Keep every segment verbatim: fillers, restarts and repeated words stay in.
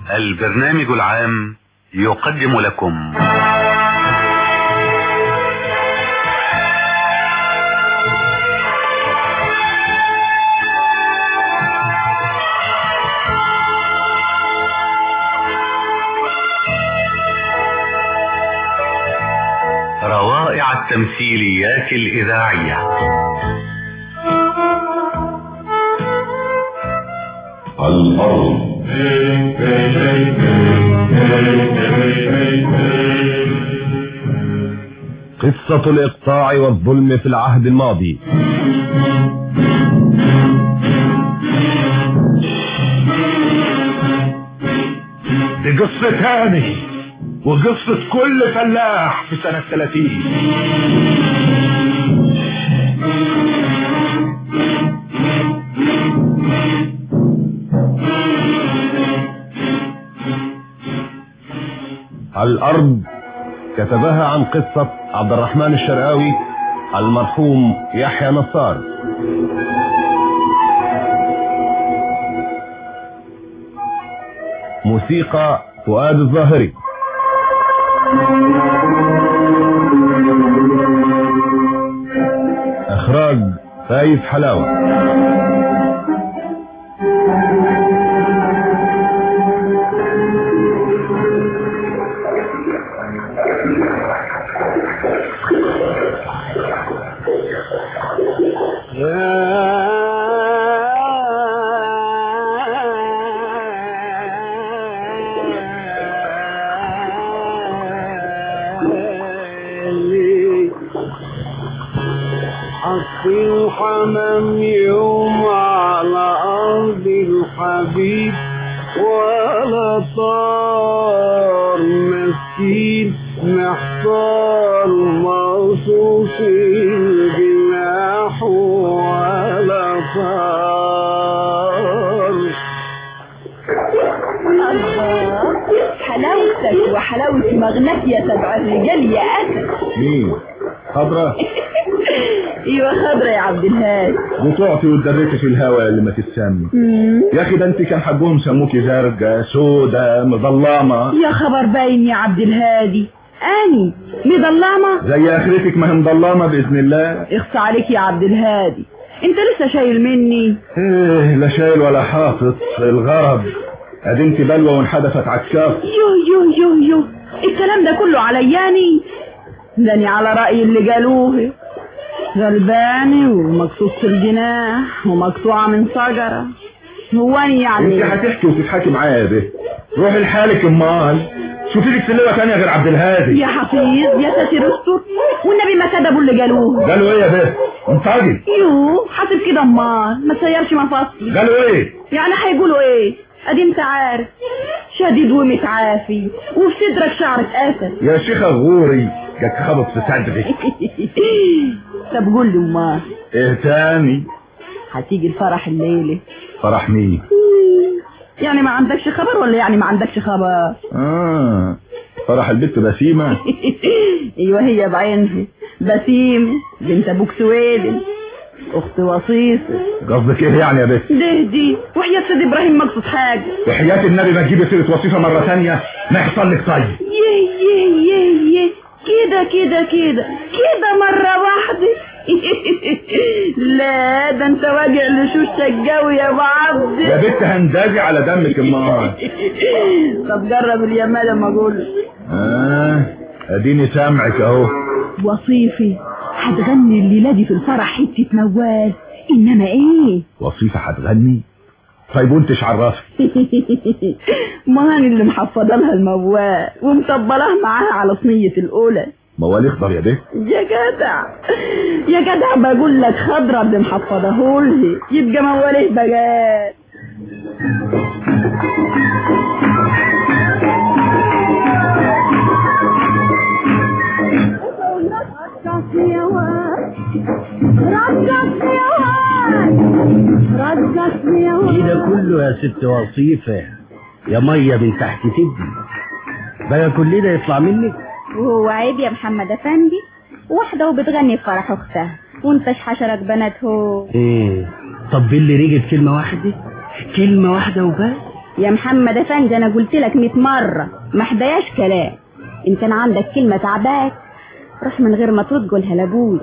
البرنامج العام يقدم لكم روائع التمثيليات الإذاعية. الأرض. قصة الإقطاع والظلم في العهد الماضي. دي قصة هاني وقصة كل فلاح في سنة ثلاثين. الأرض كتبها عن قصة عبد الرحمن الشرقاوي المرحوم يحيى نصار. موسيقى فؤاد الظاهري. اخراج فايز حلاوة. حصي حمام يوم على أرض الحبيب ولا طار مسكين محصار موصوص الجناح ولا طار. الله، حلاوتك وحلاوة مغناك يا سبع الرجال يا أسد. مين؟ خضرة؟ ايوه خضرة يا عبد الهادي. بتقعتي وتدركي في الهوا اللي ما تتسمي. يا اخي ده انت كان حبهم سموكي زرقاء سودة مظلمة. يا خبر باين يا عبد الهادي، اني مظلمة زي اخرتك ما هي مظلمة باذن الله. اخص عليك يا عبد الهادي، انت لسه شايل مني؟ ايه لا شايل ولا حاطط، الغرض ادي انت بلوى وانحدفت على الكاف. يوه يوه يوه يوه، الكلام ده كله علياني؟ داني على رأي اللي قالوه، غلباني ومكسوس الجناح ومقطوعة من شجرة. هو يعني انت هتحكي وتضحكي معايا يا بيه؟ روحي لحالك امال، شوفي لك سلوة تانية غير عبد الهادي. يا حفيظ يا ساتر استر، والنبي ما كذبوا اللي قالوه. قالوا ايه يا بيه؟ انطقي. يوه حاسب كده امال ما تسيرش مفاصلي. قالوا ايه؟ يعني هيقولوا ايه؟ ادي انت عارف شديد ومتعافي وفي صدرك شعرة اسد. يا شيخة غوري جاك خبط في صدرك. طب قول لي امال ايه تاني؟ هتيجي الفرح الليلة. فرح مين؟ يعني ما عندكش خبر ولا يعني ما عندكش خبر؟ اه فرح البت بسيمة. ايوه هي بعينها بسيمة بنت ابوك سويد اخت وصيصة. قصدك ايه يعني يا بت؟ ده دي وحياة سيد ابراهيم مقصود حاجة. وحياة النبي ما تجيبي سيرة وصيصة مرة ثانية ما يحصل لك طيب. يه يه يه يه كده كده كده كده مرة واحدة. لا ده انت واجع لشوشك قوي يا ابو عبد. يا بت هنداجي على دمك امال. طب جرب اليمال لما اقول. اه اديني سامعك اهو. وصيفي هتغني الليلة دي في الفرح حتة موال، انما ايه؟ وصيفة هتغني؟ طيب وانتش عرفت؟ ما انا اللي محفظه لها الموال ومطبلاه معاها على صينية الاولى. موال يخضر يا بيه؟ يا جدع يا جدع بقول لك خضرة اللي محفظه لي، يبقى مواليه بقى. ايه ده كله يا ست وصيفة يا مية من تحت تبني بقى كل ده يطلع منك؟ وهو عيب يا محمد افندي؟ واحدة وبتغني في فرح اختها وانتش حشرك بنات هو. ايه طب باللي رجت كلمة واحدة كلمة واحدة وبس يا محمد افندي انا قلت لك مئة مرة ما حداياش كلام. ان كان عندك كلمة تعباك روح من غير ما ترد قولها لابوي.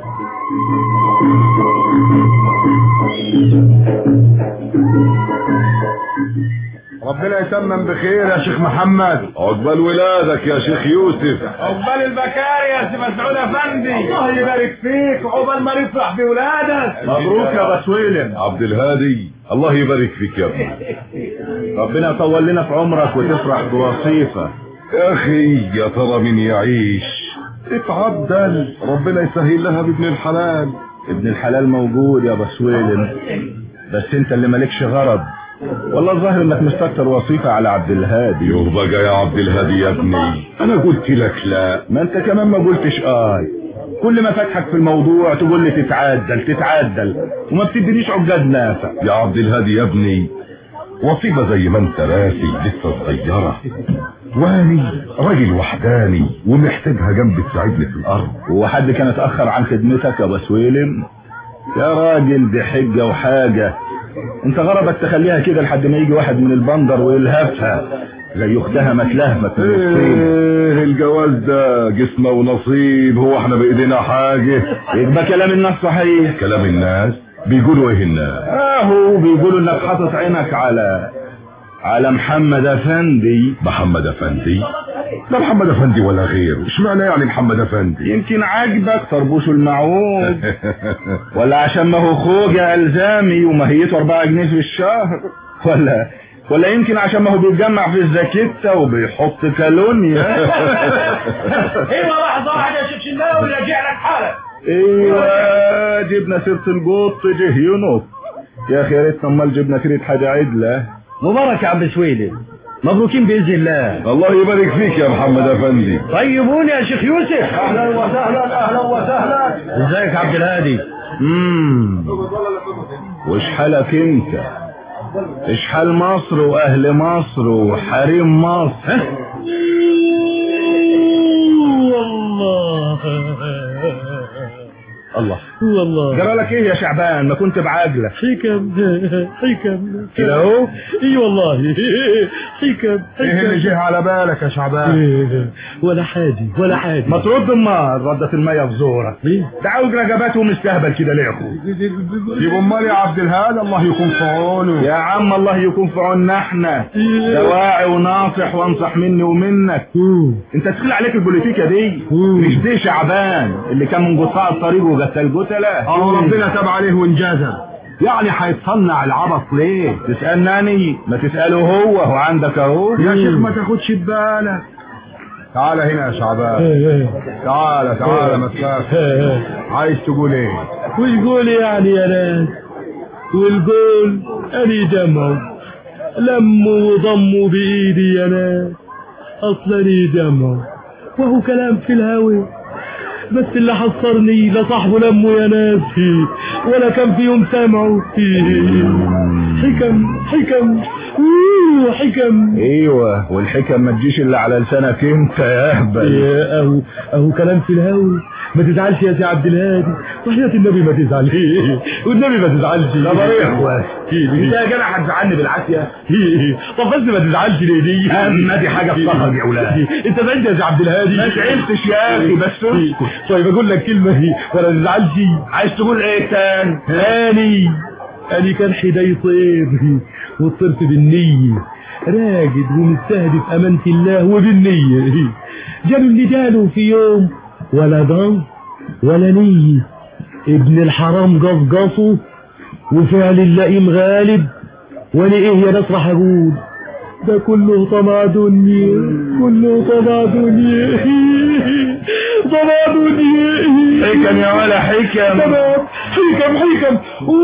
ربنا يتمم بخير يا شيخ محمد. عقبال ولادك يا شيخ يوسف. عقبال البكاري يا سي مسعود افندي. الله يبارك فيك وعقبال ما نفرح بولادك. مبروك يا بسويلم. عبد الهادي الله يبارك فيك يا ابني. ربنا يطول لنا في عمرك وتفرح بوصيفة. يا اخي يا ترى مين يعيش؟ اتعدل ربنا يسهل لها بابن الحلال. ابن الحلال موجود يا بسويلم بس انت اللي مالكش غرض. والله الظاهر انك مستكتر وصيفة على عبد الهادي. يرضى يا عبد الهادي يا ابني. انا قلت لك لا. ما انت كمان ما قلتش اي. كل ما فتحك في الموضوع تقول لي تتعدل تتعدل وما بتدينيش عقاد نافع. يا عبد الهادي يا ابني وصيبة زي ما انت راسي لسه صغيرة واني راجل وحداني ومحتاجها جنبي تساعدني في الارض. هو حد كان اتأخر عن خدمتك يا بسويلم؟ يا راجل دي حجة وحاجة. انت غرضك تخليها كده لحد ما يجي واحد من البندر ويلهفها زي اختها ما تلهفت. ايه الجواز ده جسمه ونصيب. هو احنا بايدينا حاجة؟ يبقى كلام الناس صحيح. كلام الناس بيقولوا ايه الناس؟ اهو بيقولوا انك حاطط عينك على على محمد افندي. محمد افندي؟ لا محمد افندي ولا غيره. اشمعنى يعني محمد افندي؟ يمكن عاجبك طربوش المعود ولا عشان ما هو خوجة الزامي وماهيته اربعة جنيه في الشهر ولا ولا يمكن عشان ما هو بيتجمع في الزاكيتة وبيحط كالونيا. ايوه لحظة واحدة يا شيخ شناوي راجع لك حالك. ايوه جبنا سيرة القط جه ينط. يا اخي يا ريتنا امال جبنا سيرة حاجة عدلة. مبارك يا عم سويلم مبروكين باذن الله. الله يبارك فيك يا محمد افندي. طيبوني يا شيخ يوسف. اهلا وسهلا اهلا وسهلا. ازيك يا عبد الهادي؟ امم وش حالك انت؟ ايش حال مصر واهل مصر وحريم مصر؟ والله الله والله جرى لك ايه يا شعبان؟ ما كنت بعجلك. حكم حكم كده اهو. اي والله حكم. ايه اللي جه على بالك يا شعبان؟ ولا حاجه ولا حاجه. ما ترد امال ردت الميه في زورك. ده عاوز رجباته ومستهبل كده ليه يا اخو؟ جيب امال يا عبد الهادي الله يكون في عونه. يا عم الله يكون في عوننا احنا. دواعي وناصح وانصح مني ومنك. انت تخلي عليك البوليتيكا دي مش دي شعبان اللي كان من قطاع الطريق وقتل قتله. اه ربنا تاب عليه وانجازه. يعني هيتصنع العبط ليه؟ تسألني ما تسأله هو. هو عندك اهو يا شيخ ما تاخدش ببالك. تعال هنا يا شعبان. تعال تعال ما تخافش. عايز تقول ايه؟ وش قول يعني يا ناس؟ والقول اني جمعوا لموا وضموا بايدي يا ناس. اصلني جمعوا وهو كلام في الهوى بس اللي حصرني لا صاحبه لمه يا ناس ولا كان في يوم سامعه. حكم حكم حكم. ايوه والحكم ما تجيش الا على لسانك انت يا اهبل. اهو اهو كلام في الهوى. ما تزعلش يا سي عبد الهادي وحياة النبي ما تزعلش والنبي ما تزعلش. لا بريح انت يا جدع هتزعلني بالعافيه. طب بس ما تزعلش ليه دي؟ اما دي حاجه بصهر يا اولاد. انت زعلت يا سي عبد الهادي؟ ما زعلتش يا اخي بس اسكت. طيب اقول لك كلمه هي ولا تزعلش. عايز تقول ايه تاني؟ اني اني كان حداي طير وطرت بالنيه راجد ومستهدف امانه الله وبالنيه. جالوا اللي جالوا في يوم ولا ضم ولا نيه. ابن الحرام قصقصه وفعل اللئيم غالب. وانا ايه يا ناس راح اقول؟ ده كله طمع دنيا كله طمع دنيا طمع دنيا. حكم يا ولا حكم. تمام حكم حكم.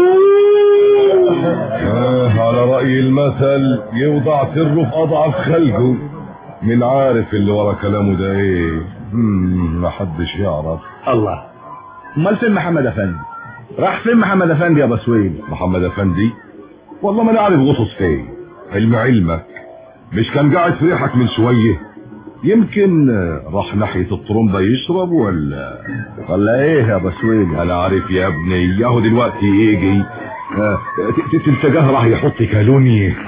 آه على رأي المثل يوضع سره في أضعف خلقه. من عارف اللي ورا كلامه ده ايه؟ ما حدش يعرف. الله. امال فين محمد افندي؟ راح فين محمد افندي يا بسويل؟ محمد افندي والله ما نعرف غصص فين. علم علمك مش كان قاعد في ريحك من شويه؟ يمكن راح ناحيه الطرمبه يشرب ولا ولا ايه يا بسويل؟ انا عارف يا ابني. ياهو دلوقتي يجي تلتقاه راح يحط كالوني. يا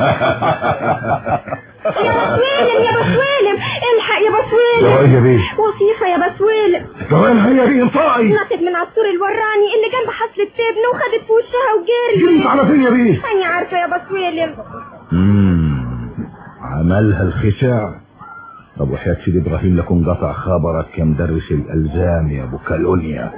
بسويلم يا بسويلم الحق يا بسويلم. يا بيه وصيفة يا بسويلم. كمان هي بيه انطقي. نطت من عصفور الوراني اللي جنب حصل التبن وخدت في وشها وجري. جريت على فين يا بيه؟ أنا عارفة يا بسويلم. امم عملها الخشع. طب وحياة سيدي ابراهيم لكم قطع خبرك يا مدرس الالزام يا ابو كالونيا.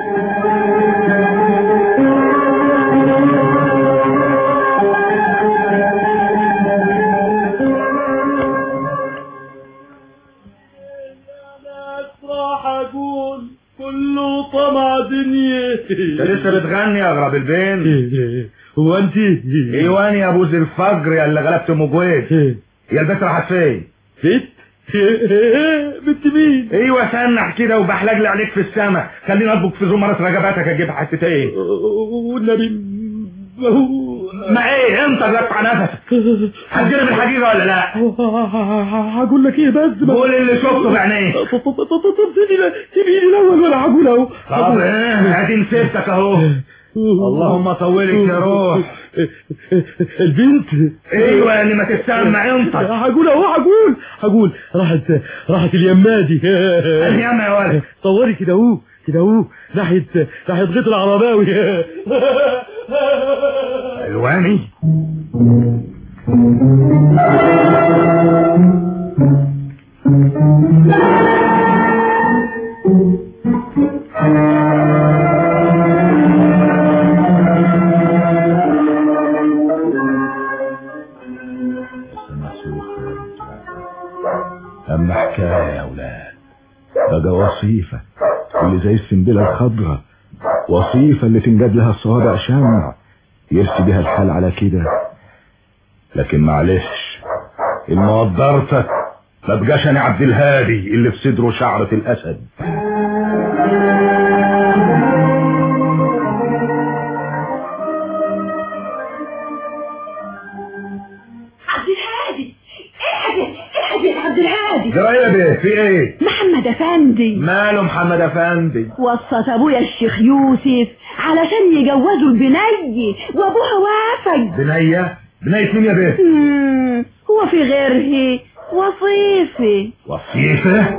كله طمع دنيا. انت لسه بتغني يا اغرب البين؟ هو انت ايوان يا ابوز الفجر يا اللي غلبت ام جويد. يا البت راحت فين؟ بنت بنت مين؟ ايوه سنح كده وبحلجلي عليك في السما. خليني اطبق في زمرة رجباتك اجيب حته ايه؟ والنبي ما ايه انت قطع نفسك. هتجرب الحقيقه ولا لا؟ هقول لك ايه بس؟ قول اللي شفته بعينيك. سيبيني الاول وانا هقول اهو. طب ايه ادي مسيرتك اهو. اللهم طولك يا روح. البنت ايوه اللي ما تتسمع انت. هقول اهو هقول هقول راحت راحت اليمادي. اليما يا ولد طوري كده اهو كده اهو ناحيه ناحيه غيط العرباوي. الواني اما حكايه يا اولاد بقى وصيفه اللي زي السنبله الخضراء. وصيفه اللي تنجد لها الصوابع شمع يرسي بها الحال على كده. لكن معلش المقدرتك ما بقاش انا عبد الهادي اللي في صدره شعرة الاسد. عبد الهادي احجز احجز يا عبد الهادي. جرايه بيه في ايه؟ محمد افندي. ماله محمد افندي؟ وصت ابويا الشيخ يوسف علشان يجوزوا البنية وابوها وافق. بنية؟ بنية مين يا بيه؟ مم، هو في غيره وصيفة. وصيفة؟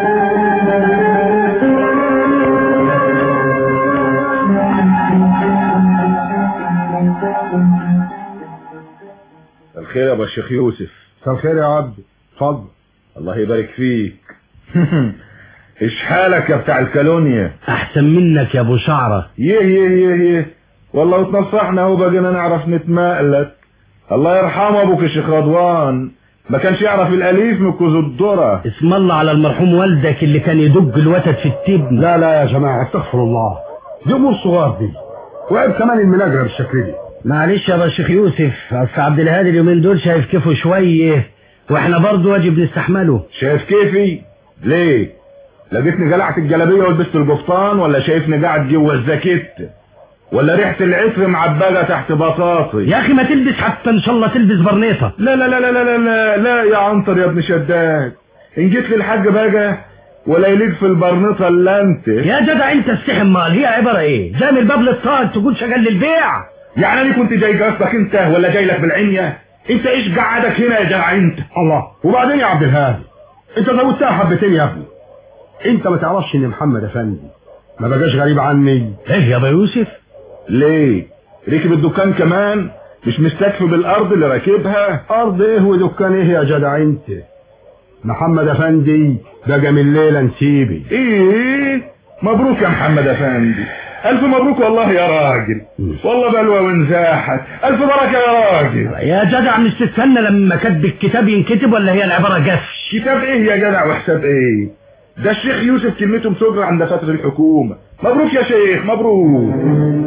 الخير يا ابو الشيخ يوسف. مساء الخير يا عبد اتفضل. الله يبارك فيك. ايش حالك يا بتاع الكالونيا؟ احسن منك يا ابو شعره. يه يه يه يه والله وتنصحنا اهو بقينا نعرف نتمائلك. الله يرحمه ابوك الشيخ رضوان ما كانش يعرف الاليف من كوز الذره. اسم الله على المرحوم والدك اللي كان يدق الوتد في التبن. لا لا يا جماعه استغفر الله، دي امور صغار دي، وعيب كمان المناجره بالشكل دي. معلش يا باشا يوسف، اصل عبد الهادي اليومين دول شايف كيفه شويه واحنا برضه واجب نستحمله. شايف كيفي؟ ليه؟ لقيتني قلعت الجلابيه ولبست القفطان، ولا شايفني قاعد جوه الزاكيت، ولا ريحه العطر معبقه تحت بطاطي؟ يا اخي ما تلبس حتى ان شاء الله تلبس برنيطه. لا لا لا لا لا لا لا يا عنتر يا ابن شداد، ان جيت للحاج بقى ولا يليق في البرنيطه الا انت. يا جدع انت استحم مال، هي عباره ايه؟ زي الباب للطاق تقول شغال للبيع. يعني انا كنت جاي قصدك انت ولا جاي لك بالعنيه؟ انت ايش قعدك هنا يا جدع انت؟ الله. وبعدين يا عبد الهادي انت زودتها حبتين يا ابني. انت ما تعرفش ان محمد افندي ما بقاش غريب عني؟ ايه يا ابو يوسف؟ ليه؟ ركب الدكان كمان؟ مش مستكفي بالارض اللي راكبها؟ ارض ايه ودكان ايه يا جدع انت؟ محمد افندي بقى من ليله نسيبي. ايه مبروك يا محمد افندي، الف مبروك والله يا راجل، والله بلوى ونزاحت، الف بركه يا راجل. يا جدع مش تستنى لما كتب الكتاب ينكتب ولا هي العباره جفش؟ كتاب ايه يا جدع وحساب ايه؟ ده الشيخ يوسف كلمته مسجره عند فتره الحكومه. مبروك يا شيخ مبروك.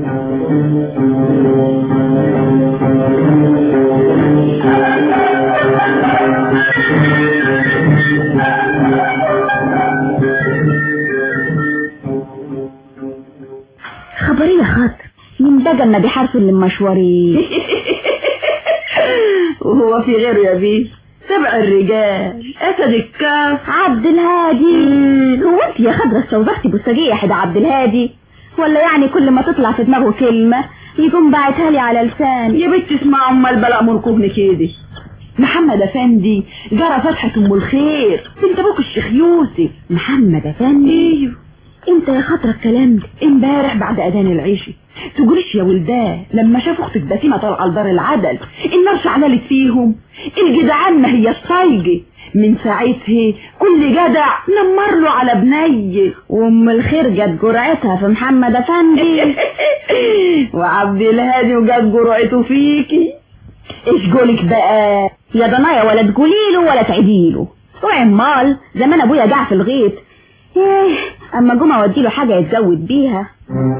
خبريه خاطر من بقى ما بيحارسوا المشوارين. وهو في غيره يا بيه؟ سبع الرجال اسد الكاف عبد الهادي. هو انت يا خضرة استوضحتي بوسجيه حدا عبد الهادي؟ ولا يعني كل ما تطلع في دماغه كلمة يكون باعتها لي على لساني. يا بنت اسمع امال بلا امركم كده. محمد افندي جرى فتحة ام الخير بنت ابوك الشيخ يوسف. محمد افندي؟ ايوه. انت يا خاطر الكلام ده؟ امبارح بعد اذان العشاء. تقولش يا ولداه لما شافوا اختك بسيمه طالعه لدار العدل النار شعللت فيهم. الجدعان ما هي الصايجه من ساعتها كل جدع نمر له على بنيه. وام الخير جت جرعتها في محمد افندي وعبد الهادي وجت جرعته فيكي. ايش قولك بقى يا ضنايا؟ ولا تقوليله ولا تعديله. وعمال زمان ابويا جاع في الغيط، ايه اما جم اوديله حاجه يتزود بيها.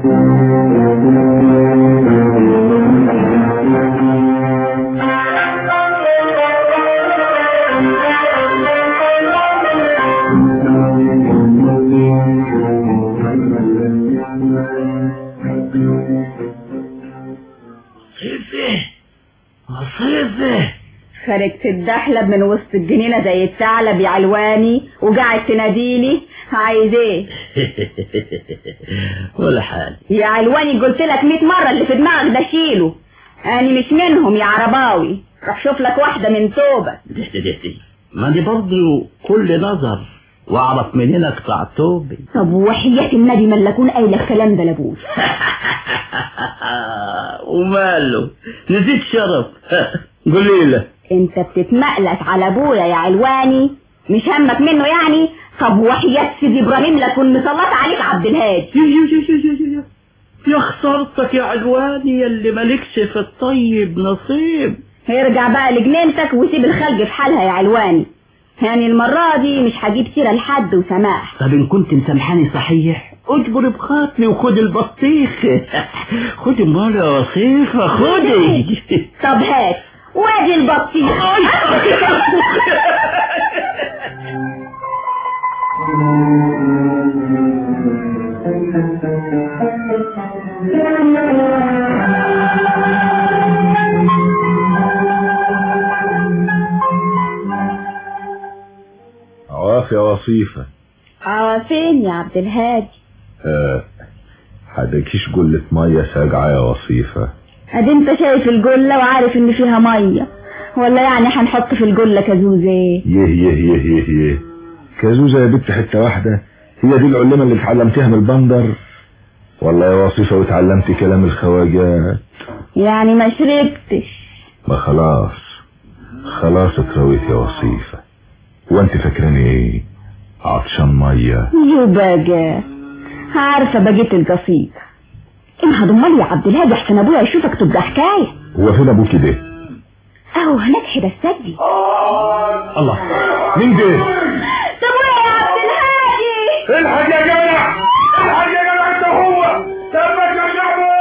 صيفي صيفي خرجت الدحلب من وسط الجنينة زي الثعلب يا علواني وقاعد تناديلي عايز ايه؟ ولا حاجة يا علواني، قلت لك مئة مرة اللي في دماغك ده شيله. انا مش منهم يا عرباوي، روح شوف لك واحدة من توبة. دهتي دهتي ما دي برضه كل نظر واعرف منين اقطع توبي. طب وحياة النبي ما لكون قايله الكلام ده لابوس. وماله نسيت شرف. قولي له انت بتتمقلت على ابويا يا علواني، مش همك منه يعني؟ طب وحياة سيدي ابراهيم لكون مسلط عليك عبد الهادي. يا خسارتك يا علواني اللي مالكش في الطيب نصيب. ارجع بقى لجنينتك وسيب الخلق في حالها يا علواني، يعني المرة دي مش هجيب سيرة لحد وسماح. طب ان كنت مسامحاني صحيح اجبر بخاطري وخد البطيخ. خد امال يا وصيفة خدي. طب هات وادي البطيخ. عواف يا وصيفة. عوافين يا عبد الهادي. اه حدكيش قلة مية ساقعة يا وصيفة؟ ادي انت شايف الجلة وعارف ان فيها مية، ولا يعني هنحط في الجلة كازوزة؟ يه يه يه يه يه كازوزة يا بنت حتة واحدة؟ هي دي العلمة اللي اتعلمتيها من البندر؟ والله يا وصيفة واتعلمتي كلام الخواجات يعني ما شربتش؟ ما خلاص خلاص اترويت يا وصيفة. وانت فاكراني ايه؟ عطشان مية؟ يو بقى عارفة بقيت القصيدة. انهض امال يا عبد الهادي احسن ابويا يشوفك تبقى حكاية. هو فين ابوكي ده؟ اهو هناك حدا السجي. الله مين ده؟ ده ابويا يا عبد الهادي. الحاج يا جدع الحاج يا جدع انت هو تمك يا شعبان.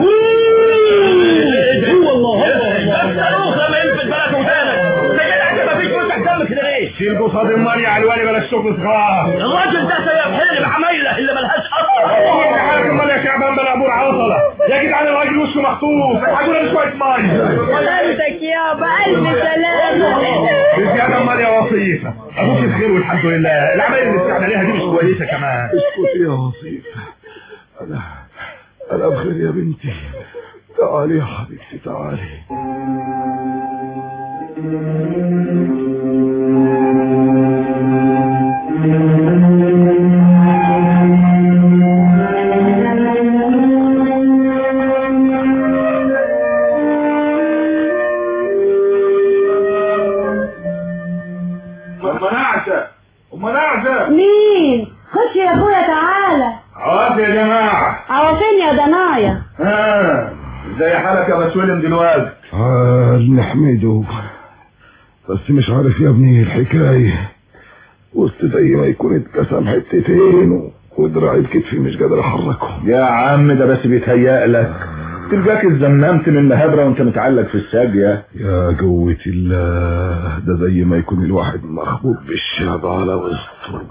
هو الله هو الله ما ينفذ بالك ودانك. ده جدع انت مفيش وسع دمك كده ليه؟ شيل قصاد المال يا علواني بلاش شغل صغار. الراجل ده سيب حيل بعمايله اللي ملهاش اصلا. انت حالك المال يا شعبان بلا ابور عوصله يا جدعان. الراجل وشه مخطوف هتقول شويه ميه. سلامتك يابا الف سلامة. بزياده امال يا وصيفه ابوك بخير والحمد لله. العمايل اللي بتاعنا عليها دي مش كويسه كمان. اسكتي يا وصيفة. انا انا بخير يا بنتي. تعالي يا حبيبتي تعالي. مناعسه ومناعسه. مين؟ خش يا ابويا تعالى. عواف يا جماعه. عوافين يا ضنايا. ها ازاي حالك يا مسولم دلوقتي؟ حال نحمده، بس مش عارف يا ابني الحكاية. وسط زي ما يكون اتقسم حتتين ودراعي الكتف مش قادر احركهم. يا عم ده بس بيتهيأ لك. تلقاك اتزممت من مهابرة وانت متعلق في الساقية. يا قوة الله، ده زي ما يكون الواحد مخبوط بالشاب على وسطه.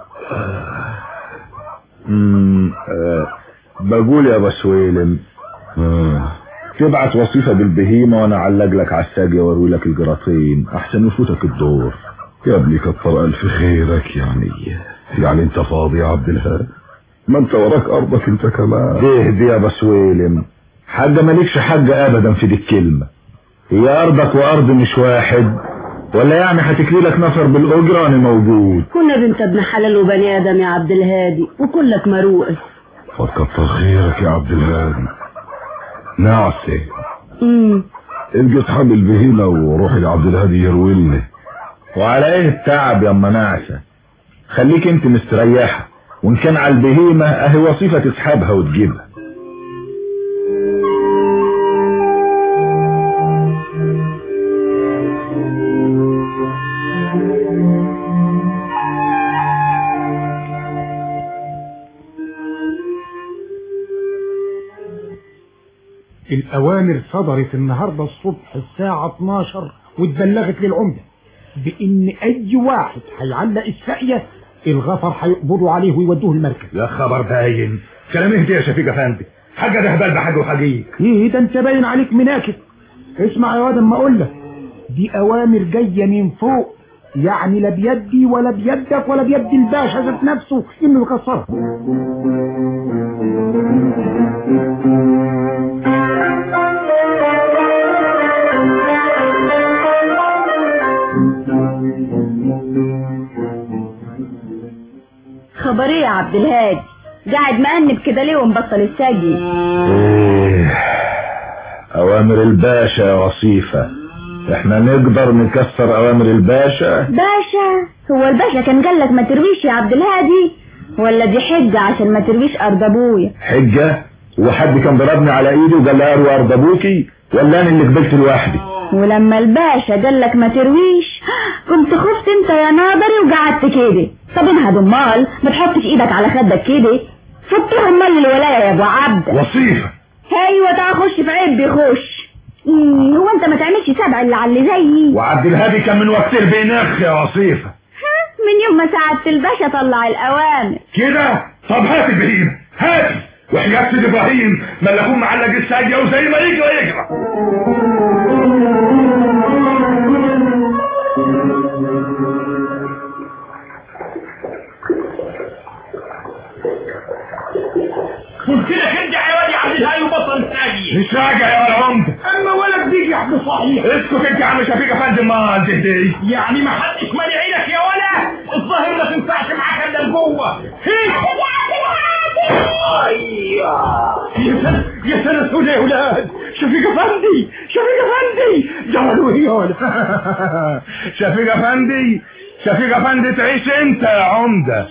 امم آه. بقول يا بسويلم آه. تبعت وصيفة بالبهيمة وانا اعلق لك على الساقية واروي لك الجراطين احسن يفوتك الدور. يا ابني كتر الف خيرك. يعني يعني انت فاضي يا عبد الهادي؟ ما انت وراك ارضك انت كمان. اهدي يا بسويلم، حاجة مالكش حاجة ابدا في دي الكلمة. هي ارضك وارض مش واحد، ولا يعني هتكري لك نفر بالاجرة وانا موجود؟ كنا بنت ابن حلال وبني ادم يا عبد الهادي، وكلك مروءس. فكتر خيرك يا عبد الهادي. نعسة امم ابقى اصحاب البهيمة وروحي لعبد الهادي يرويلني. وعلى ايه التعب يا اما نعسة؟ خليك انت مستريحة، وان كان على البهيمة اهي وصيفة تسحبها وتجيبها. الأوامر صدرت النهاردة الصبح الساعة اتناشر واتبلغت للعمدة بإن أي واحد هيعلق الساقية الغفر هيقبضوا عليه ويودوه المركز. يا خبر باين كلام اهدي يا شفيق افندي، حاجة ده هبال بحاجة وحقيق. ايه ده انت باين عليك مناكب. اسمع يا واد اما اقول لك، دي أوامر جاية من فوق، يعني لا بيدي ولا بيدك ولا بيد الباشا ذات نفسه انه يكسرها. خبر ايه يا عبد الهادي؟ قاعد مأنب كده ليه ومبطل الساجي؟ ايه اوامر الباشا يا وصيفة، احنا نقدر نكسر اوامر الباشا؟ باشا؟ هو الباشا كان قالك ما ترويش يا عبد الهادي؟ ولا دي حجة عشان ما ترويش ارض ابويا؟ حجة؟ وحد كان ضربني على ايدي وقال لي اروي ارض ابوكي، ولا انا اللي قبلت لوحدي؟ ولما الباشا قالك ما ترويش كنت خفت انت يا ناظري وقعدت كده. طب انهد امال ما تحطش ايدك على خدك كده، فطها امال الولايه يا ابو عبد. وصيفة ايوه تعال خش في عيب بيخش. ايه هو انت ما تعملش سبع اللي على اللي زيي؟ وعبد الهادي كان من وقت البينخ يا وصيفة. ها من يوم ما ساعدت الباشا طلع الاوامر كده. طب هات البهيمة هات، وحياة سيد ابراهيم ما اللي اكون معلق الساجية وزي ما يجرى يجرى. قلت لك انت يا واد يا عبد الهادي وبطل الساجي. مش راجع يا العمدة. اما ولك بيجي يحب صحيح. اسكت انت يا عم شفيق افندي. ما انت هدي يعني ما حدش مالي عينك يا ولا؟ الظاهر ما تنفعش معاك الا لجوه. هيك يا عبد الهادي. ايوه يا سنة يا سنة سودة يا ولاد. شفيق افندي شفيق افندي جرالوا يا ولد. شفيق افندي شفيق افندي تعيش انت يا عمدة.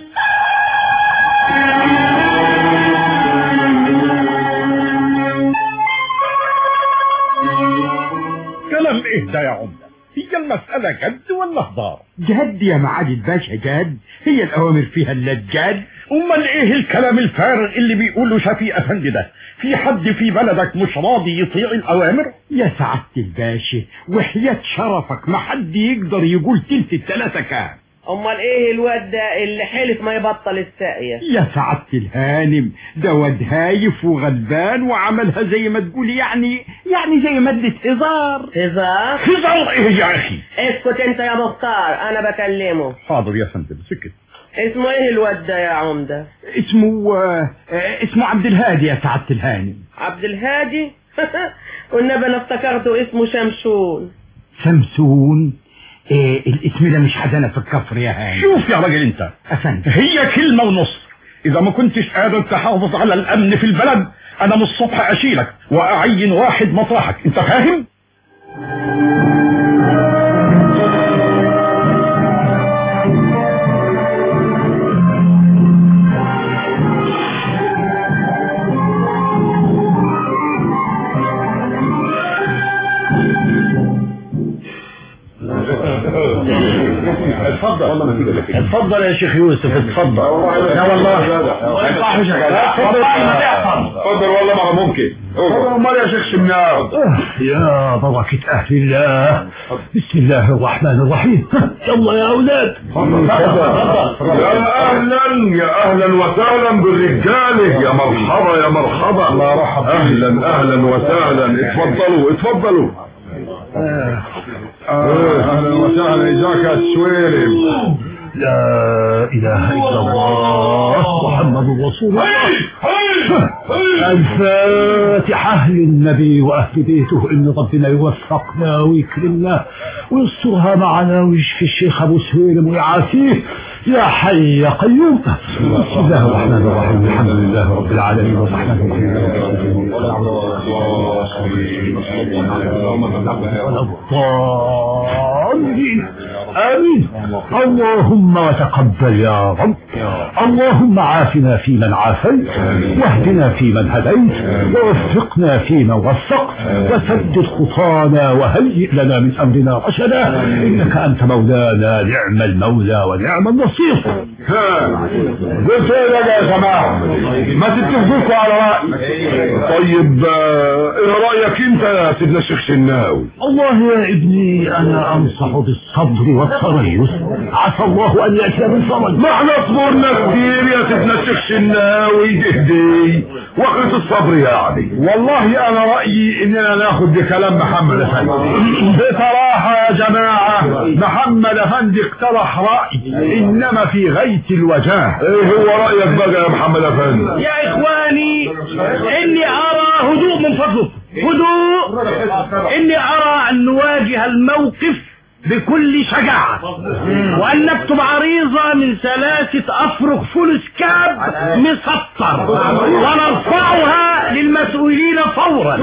كلام ايه ده يا عمدة؟ هي المسألة جد ولا هزار؟ جد يا معالي الباشا جد. هي الأوامر فيها الا الجد. امال ايه الكلام الفارغ اللي بيقوله شفيق افندي ده؟ في حد في بلدك مش راضي يطيع الاوامر؟ يا سعادة الباشا وحياة شرفك ما حد يقدر يقول تلت التلاتة كام. امال ايه الواد ده اللي حلف ما يبطل الساقية؟ يا سعادة الهانم ده واد هايف وغلبان وعملها زي ما تقول يعني يعني زي مادة هزار. هزار؟ هزار ايه يا اخي؟ اسكت انت يا مختار انا بكلمه. حاضر يا فندم سكت. اسمه ايه الواد ده يا عمدة؟ اسمه آه اسمه عبد الهادي يا سعادة الهانم. عبد الهادي؟ والنبي انا افتكرته اسمه شمشون. شمشون؟ إيه الاسم ده مش حدنا في الكفر يا هاني. شوف يا راجل انت افندم، هي كلمة ونص. اذا ما كنتش قادر تحافظ على الامن في البلد انا من الصبح اشيلك واعين واحد مطرحك، انت فاهم؟ اتفضل والله ما تيجي لك. اتفضل يا شيخ يوسف اتفضل. لا والله اتفضل والله ما ممكن. اتفضل امال يا شيخ شمناو. يا بركة اهل الله. بسم الله الرحمن الرحيم. يلا يا اولاد. يا اهلا يا اهلا وسهلا بالرجاله. يا مرحبا يا مرحبا. الله يرحب. اهلا اهلا وسهلا. اتفضلوا اتفضلوا. اهلا وسهلا. اجاك السويرم. لا إله إلا الله محمد رسول الله. الفاتحة للنبي وأهل بيته، إن ربنا يوفقنا ويكرمنا ويسترها معنا ويشفي الشيخ أبو سهيل ويعافيه يا حي يا قيوم. بسم الله الرحمن الرحيم، الحمد لله رب العالمين الرحمن الرحيم الضالين آمين. اللهم وتقبل يا رب. اللهم عافنا فيمن عافيت، واهدنا فيمن هديت، ووفقنا فيمن وفقت، وسدد خطانا وهيئ لنا من أمرنا رشدا، إنك أنت مولانا نعم المولى ونعم النصير. قلت ايه بقى يا جماعة؟ ما تتفقوا على رأي. طيب ايه رأيك انت يا سيدنا الشيخ شناوي؟ والله يا ابني انا انصح بالصبر والتريث، عسى الله ان يأتي بالفرج. ما احنا صبرنا كتير يا سيدنا الشيخ شناوي، تهدي وقت الصبر يعني. والله انا رأيي اننا ناخد بكلام محمد افندي. بصراحة يا جماعة محمد افندي اقترح رأي انما في غاية الوجاه. ايه هو رأيك بقى يا محمد افندي؟ يا اخواني اني ارى هدوء من فضلكم، هدوء. اني ارى ان نواجه الموقف بكل شجاعة، وان نكتب عريضة من ثلاثة افرق فلوس كاب مسطر ونرفعها للمسؤولين فورا.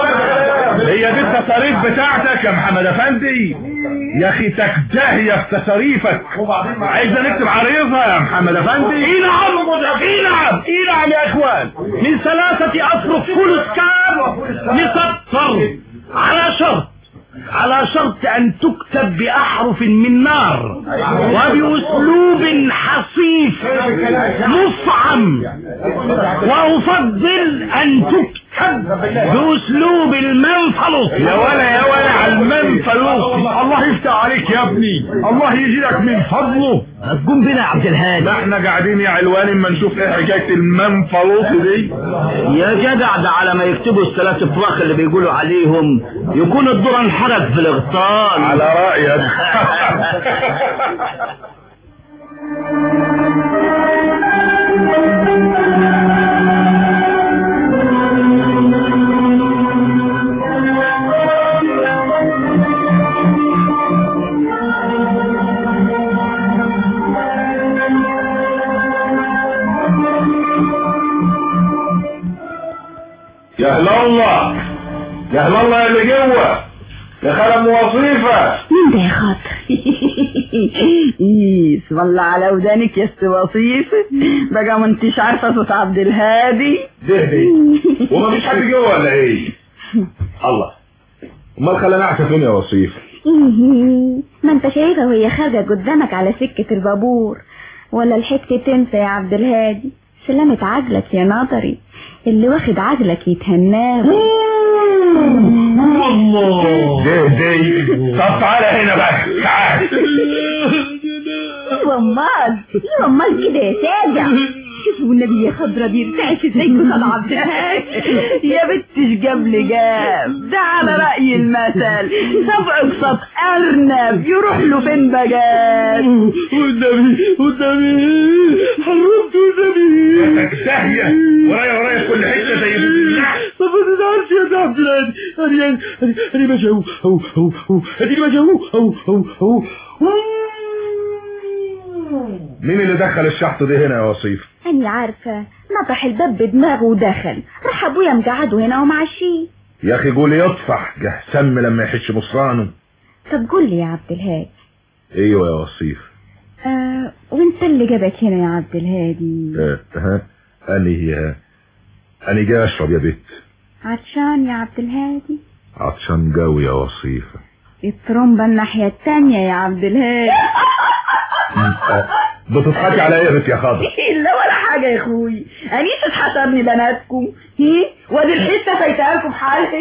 هي دي التصاريف بتاعتك يا محمد افندي؟ يا اخي تكدهية في تصاريفك. عايزة نكتب عريضة يا محمد افندي؟ اي نعم اي نعم اي نعم يا اخوان، من ثلاثة افرق فلوس كاب مسطر على شرط على شرط ان تكتب باحرف من نار وباسلوب حصيف مفعم، وافضل ان تكتب باسلوب المنفلوط. يا ولا يا ولا على المنفلوط. الله يفتح عليك يا ابني، الله يجيلك من فضله. هتقوم بنا يا عبد الهادي. ما احنا قاعدين يا علوان اما نشوف ايه حكايه المنفلوط دي. يا جدع ده على ما يكتبوا الثلاث افراخ اللي بيقولوا عليهم يكون الدور انحرق في الاغتال. على رايك. يا اهل الله يا اهل الله اللي جوه يا خالم وظيفه. مين ده يا خاطر؟ ايه اسم الله على ودانك يا است وظيفه بقى، ما انتش عارفه صوت عبد الهادي ده دي وما فيش حد جوه ولا ايه؟ الله، امال خلينا نعرف فين يا وظيفه؟ ما انت شايفها وهي خارجه قدامك على سكه البابور، ولا الحته تنسى يا عبد الهادي؟ سلامة عجلك يا ناظري، اللي واخد عجلك يتهناه. الله ده دي. طب تعالى هنا بقى، تعال. وامال وامال كده يا ساجع. شوفوا النبي يا خضرة بيرتعش ازاي كده عبد الهادي. يا بنتش قبل جاب ده على رأي المثل، سبع قصاد أرنب يروح له فين بجات. والنبي والنبي حرمت والنبي ساهية ورايا ورايا في كل حتة زي النحل. طب ما تزعلش يا عبد الهادي، أنا أنا أنا ماشي أهو أهو أهو أهو أديني ماشي أهو أهو أهو أهو. مين اللي دخل الشحط دي هنا يا وصيف؟ أنا عارفة، نطح الباب بدماغه ودخل، راح أبويا مقعده هنا ومعشيه. يا أخي قولي يطفح جه سم لما يحش مصرانه. طب قول لي يا عبد الهادي. ايوه يا وصيف. آه وانت اللي جابك هنا يا عبد الهادي؟ اه ها اني اني جاي اشرب يا بت. عطشان يا عبد الهادي؟ عطشان قوي يا وصيفة. الترومبة الناحية التانية يا عبد الهادي. بتضحكي على ايه يا بت يا خاطر؟ لا ولا حاجة يا اخوي، انيس حسبني بناتكم هي وادي الحتة فايتها لكم حالها.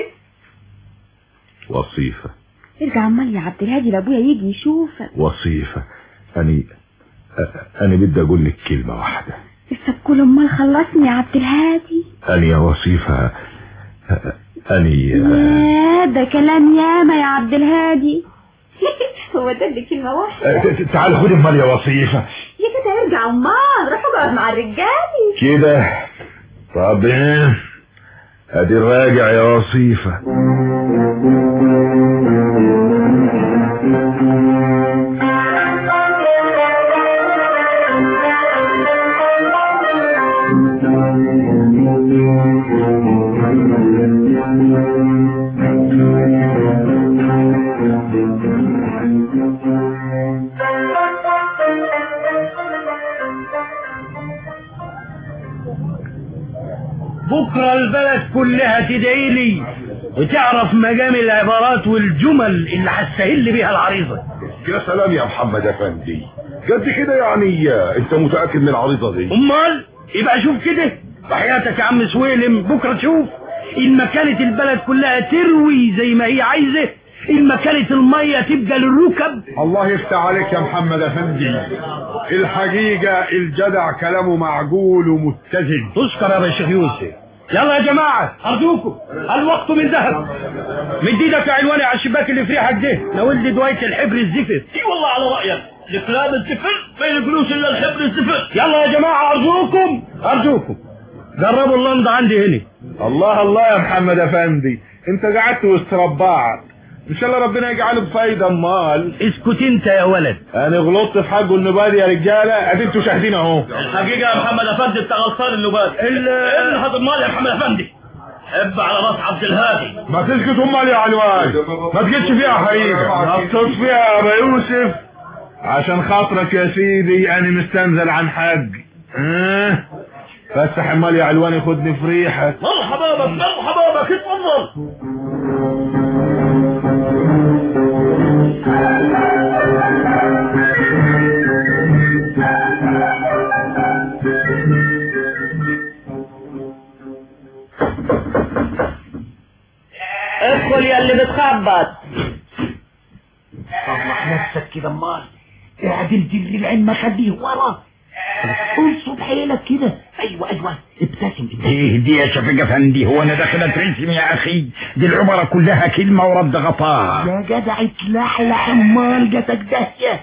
وصيفة ارجع عمال يا عبد الهادي لابويا يجي يشوفك. وصيفة اني اني بدي اقول لك كلمة واحدة. طب كل امال خلصني يا عبد الهادي. اني يا وصيفة اني يا ده كلام ياما يا عبد الهادي. هو ده اللي كلمة واحدة. تعال خد المال يا وصيفة. يا كده ارجع امال، روح اقعد مع الرجال كده. طب ايه ادي الراجع يا وصيفة. بكرة البلد كلها تدعي لي وتعرف مجامل العبارات والجمل اللي هستهل بيها العريضة. يا سلام يا محمد افندي، قد كده يعني انت متأكد من العريضة دي؟ امال يبقى شوف كده بحياتك يا عم سويلم، بكرة تشوف إن ما كانت البلد كلها تروي زي ما هي عايزة، إن ما كانت المية تبقى للركب. الله يفتح عليك يا محمد افندي، الحقيقة الجدع كلامه معقول ومتزن. تشكر يا باشا يوسف. يلا يا جماعة أرجوكم الوقت من ذهب. مد ايدك يا علواني على الشباك اللي في ريحك ده، ناولني دواية الحبر الزفر. اي والله على رأيك، الكلام الزفر ما يقولوش الا الحبر الزفر. يلا يا جماعة أرجوكم أرجوكم جربوا اللنض عندي هنا. الله الله يا محمد افندي، انت قعدت وسط رباعك، ان شاء الله ربنا يجعله بفايدة. امال اسكت انت يا ولد، انا غلطت في حقه النبادي يا رجالة، ادي انتوا شاهدين اهو. الحقيقة يا محمد افندي انت غلطان النبادي. ابن هذا المال يا محمد افندي اب على راس عبد الهادي. ما تسكت امال يا علوان، ما تجدش فيها حقيقة. ما تقص فيها يا ابا يوسف، عشان خاطرك يا سيدي انا مستنزل عن حق. اه فسح امال يا علوان خدني في ريحك. مرحبا بك مرحبا بك اتفضل. ادخل يا اللي بتخبط. صلح نفسك كده امال، اعدل جر العين ما خليه ورا، انصب حيلك كده. ايوه ايوه ابتسم. ايه دي يا شفيق افندي، هو انا داخل اترسم يا اخي؟ دي العبارة كلها كلمة ورد غطاء. يا جدع اتلحلح امال جاتك دهية.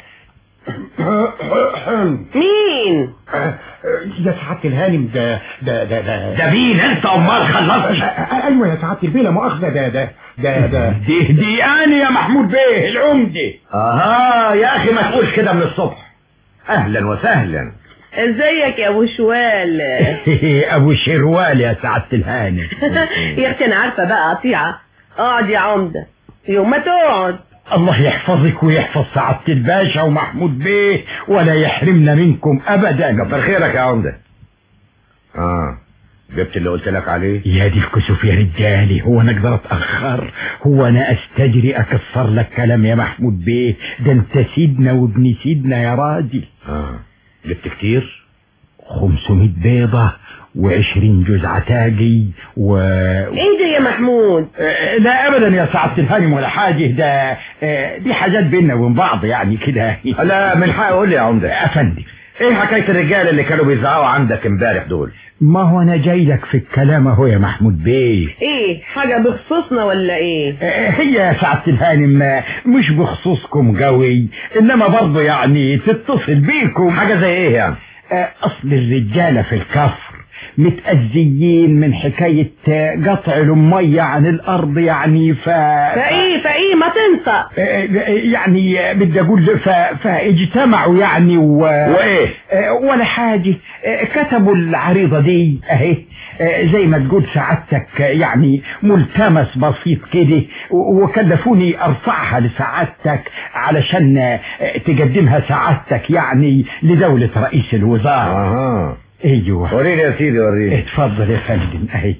مين؟ يا سعادة الهانم، ده ده ده ده ده مين انت؟ امال خلصني. ايوه يا سعادة البيه، لا مؤاخذة، ده ده ده ده دي دي انا يا محمود بيه العمدة. اها يا اخي ما تقولش كده من الصبح. اهلا وسهلا. ازيك يا ابو شوال؟ ابو شروال يا سعادة الهانم. يا اختي انا عارفة بقى قطيعة. اقعد يا عمدة، يوم ما تقعد. الله يحفظك ويحفظ سعادة الباشا ومحمود بيه، ولا يحرمنا منكم ابدا. كتر خيرك يا عمدة. اه جبت اللي قلت لك عليه؟ يا دي الكسوف يا رجالي، هو انا اقدر اتاخر؟ هو انا استجري اكسر لك كلام يا محمود بيه؟ ده انت سيدنا وابن سيدنا يا راجل. اه جبت كتير؟ خمسمائة بيضة وعشرين جوز عتاقي و ايه ده يا محمود؟ آه لا ابدا يا سعادة الهانم ولا حاجة، ده آه دي حاجات بيننا وبين بعض يعني كده. لا من حق قول لي يا عمدة افندي، ايه حكاية الرجال اللي كانوا بيزعقوا عندك امبارح دول؟ ما هو انا جاي لك في الكلام اهو يا محمود بيه. ايه حاجة بخصوصنا ولا ايه؟ آه هي يا سعادة الهانم مش بخصوصكم قوي، انما برضه يعني تتصل بيكم. حاجة زي ايه يعني؟ آه اصل الرجالة في الكفر متأذيين من حكاية قطع المية عن الأرض يعني ف فايه فايه ما تنسى. يعني بدي أقول ف... فاجتمعوا يعني و... وإيه ولا حاجة، كتبوا العريضة دي أهي زي ما تقول سعادتك يعني ملتمس بسيط كده، وكلفوني أرفعها لسعادتك علشان تقدمها سعادتك يعني لدولة رئيس الوزراء. أها ايوه وريني يا سيدي وريني. اتفضل يا فندم اهي.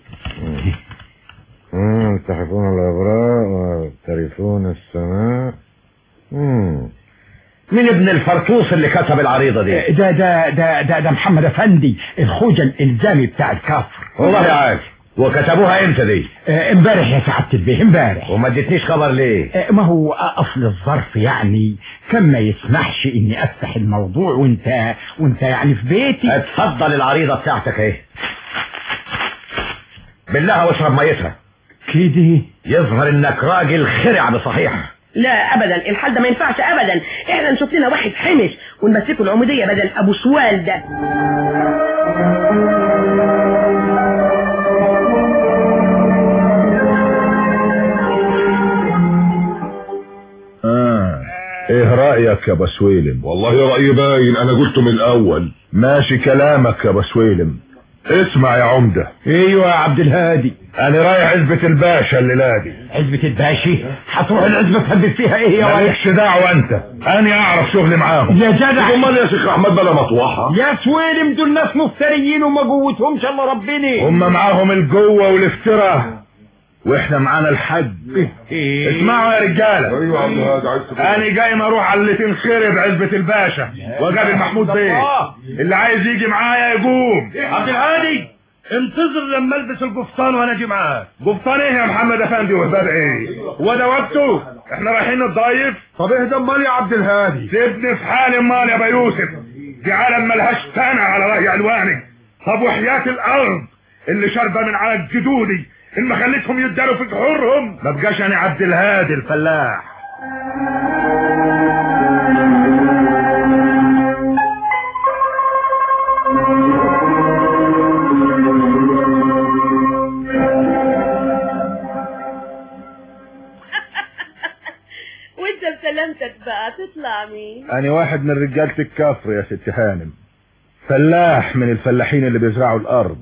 امم تحفون الابراء وترثون السماء. امم مين ابن الفرطوس اللي كتب العريضه دي؟ ده ده ده ده, ده محمد افندي الخوجه الالزامي بتاع الكفر. والله عارف. وكتبوها امتى دي؟ امبارح يا سعادة البيه امبارح. وما اديتنيش خبر ليه؟ اه ما هو اصل الظرف يعني كان ما يسمحش اني افتح الموضوع وانت وانت يعني في بيتي. اتفضل العريضة بتاعتك اهي، بالله واشرب ميتها كده. يظهر انك راجل خرع بصحيح. لا ابدا الحال ده ما ينفعش ابدا. احنا نشوف لنا واحد حمش ونمسكه العمودية بدل ابو سوال ده. آه. ايه رأيك يا بسويلم؟ والله رأيي باين، انا قلته من الاول. ماشي كلامك يا بسويلم. اسمع يا عمدة. ايوه يا عبد الهادي. انا رايح عزبة الباشا الليلة دي. عزبة الباشا؟ هتروح العزبة تهدد فيها ايه يا ولد؟ مالكش دعوة انت، انا اعرف شغلي معاهم. يا جدع امال يا شيخ احمد بلا مطوحة. يا سويلم دول ناس مفتريين وما جوتهمش الا ربنا. هم معاهم الجوة والافتراء واحنا معانا الحج. إيه؟ اسمعوا يا رجالة. ايوه يا عبد الهادي عايز تقول. انا جاي ما اروح على اللي تنخرب عزبة الباشا وقابل محمود بيه. اللي عايز يجي معايا يقوم. عبد الهادي انتظر لما البس القفطان وانا اجي معاك. قفطان ايه يا محمد افندي وهباب ايه؟ هو ده وقته؟ احنا رايحين نتضايف. طب اهدى امال يا عبد الهادي. سيبني في حالي امال يا ابا يوسف. دي عالم ملهاش تانى على رأي عنواني. طب وحياة الارض اللي شاربه من على جدودي ان ما خليتهم يداروا في جحورهم ما بقاش انا عبد الهادي الفلاح. وانت بسلامتك بقى تطلع مين؟ انا واحد من رجالة الكفر يا ست هانم، فلاح من الفلاحين اللي بيزرعوا الارض.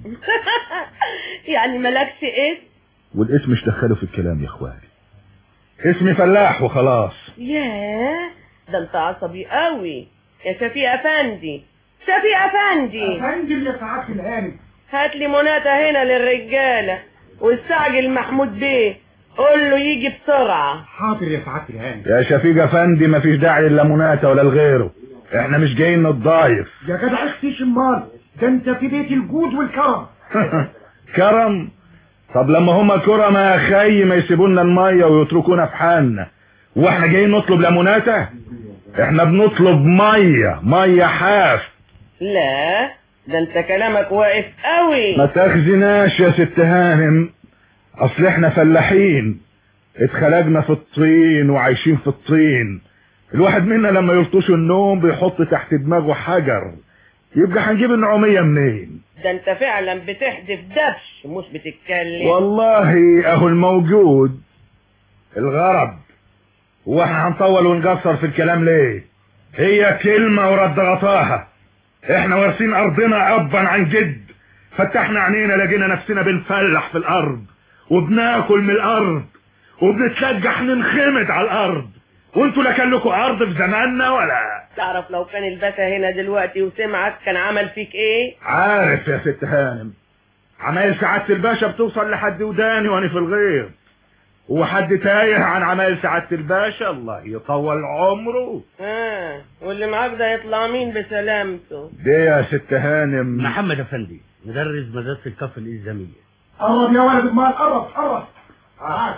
يعني مالكش اسم؟ والاسم مش دخله في الكلام يا اخواني، اسمي فلاح وخلاص. ياه ده انت عصبي قوي يا شفيق افندي. شفيق افندي افندي اللي ساعات الهاني. هات لي مناته هنا للرجاله واستعجل محمود بيه، قول له يجي بسرعه. حاضر يا ساعات الهاني. يا شفيق افندي مفيش داعي الا مناته ولا لغيره، احنا مش جايين نتضايف. يا جدع اختيش امال، ده انت في بيت الجود والكرم. كرم؟ طب لما هما كرم يا خي ما يسيبونا الميه ويتركونا في حالنا، واحنا جايين نطلب لمناته؟ احنا بنطلب ميه، ميه حاف. لا ده انت كلامك واقف قوي. ما تاخذناش يا ست هانم، اصل احنا فلاحين اتخلقنا في الطين وعايشين في الطين. الواحد منا لما يلطش النوم بيحط تحت دماغه حجر، يبقى هنجيب النعومية منين؟ ده انت فعلا بتحدف دبش مش بتتكلم. والله اهو الموجود الغرض، واحنا هنطول ونقصر في الكلام ليه؟ هي كلمة ورد غطاها. احنا وارثين ارضنا ابا عن جد، فتحنا عينينا لقينا نفسنا بنفلح في الارض وبناكل من الارض وبنتلجح ننخمد على الارض، وانتوا لا كان لكم ارض في زماننا ولا. تعرف لو كان الباشا هنا دلوقتي وسمعك كان عمل فيك ايه؟ عارف يا ست هانم، عمايل سعادة الباشا بتوصل لحد وداني وانا في الغير، وحد تايه عن عمايل سعادة الباشا الله يطول عمره. اه واللي معاك ده يطلع مين بسلامته؟ دي يا ست هانم محمد افندي مدرس مدرسة الكفر الإلزامية. قرب يا ولد المال، قرب قرب. آه.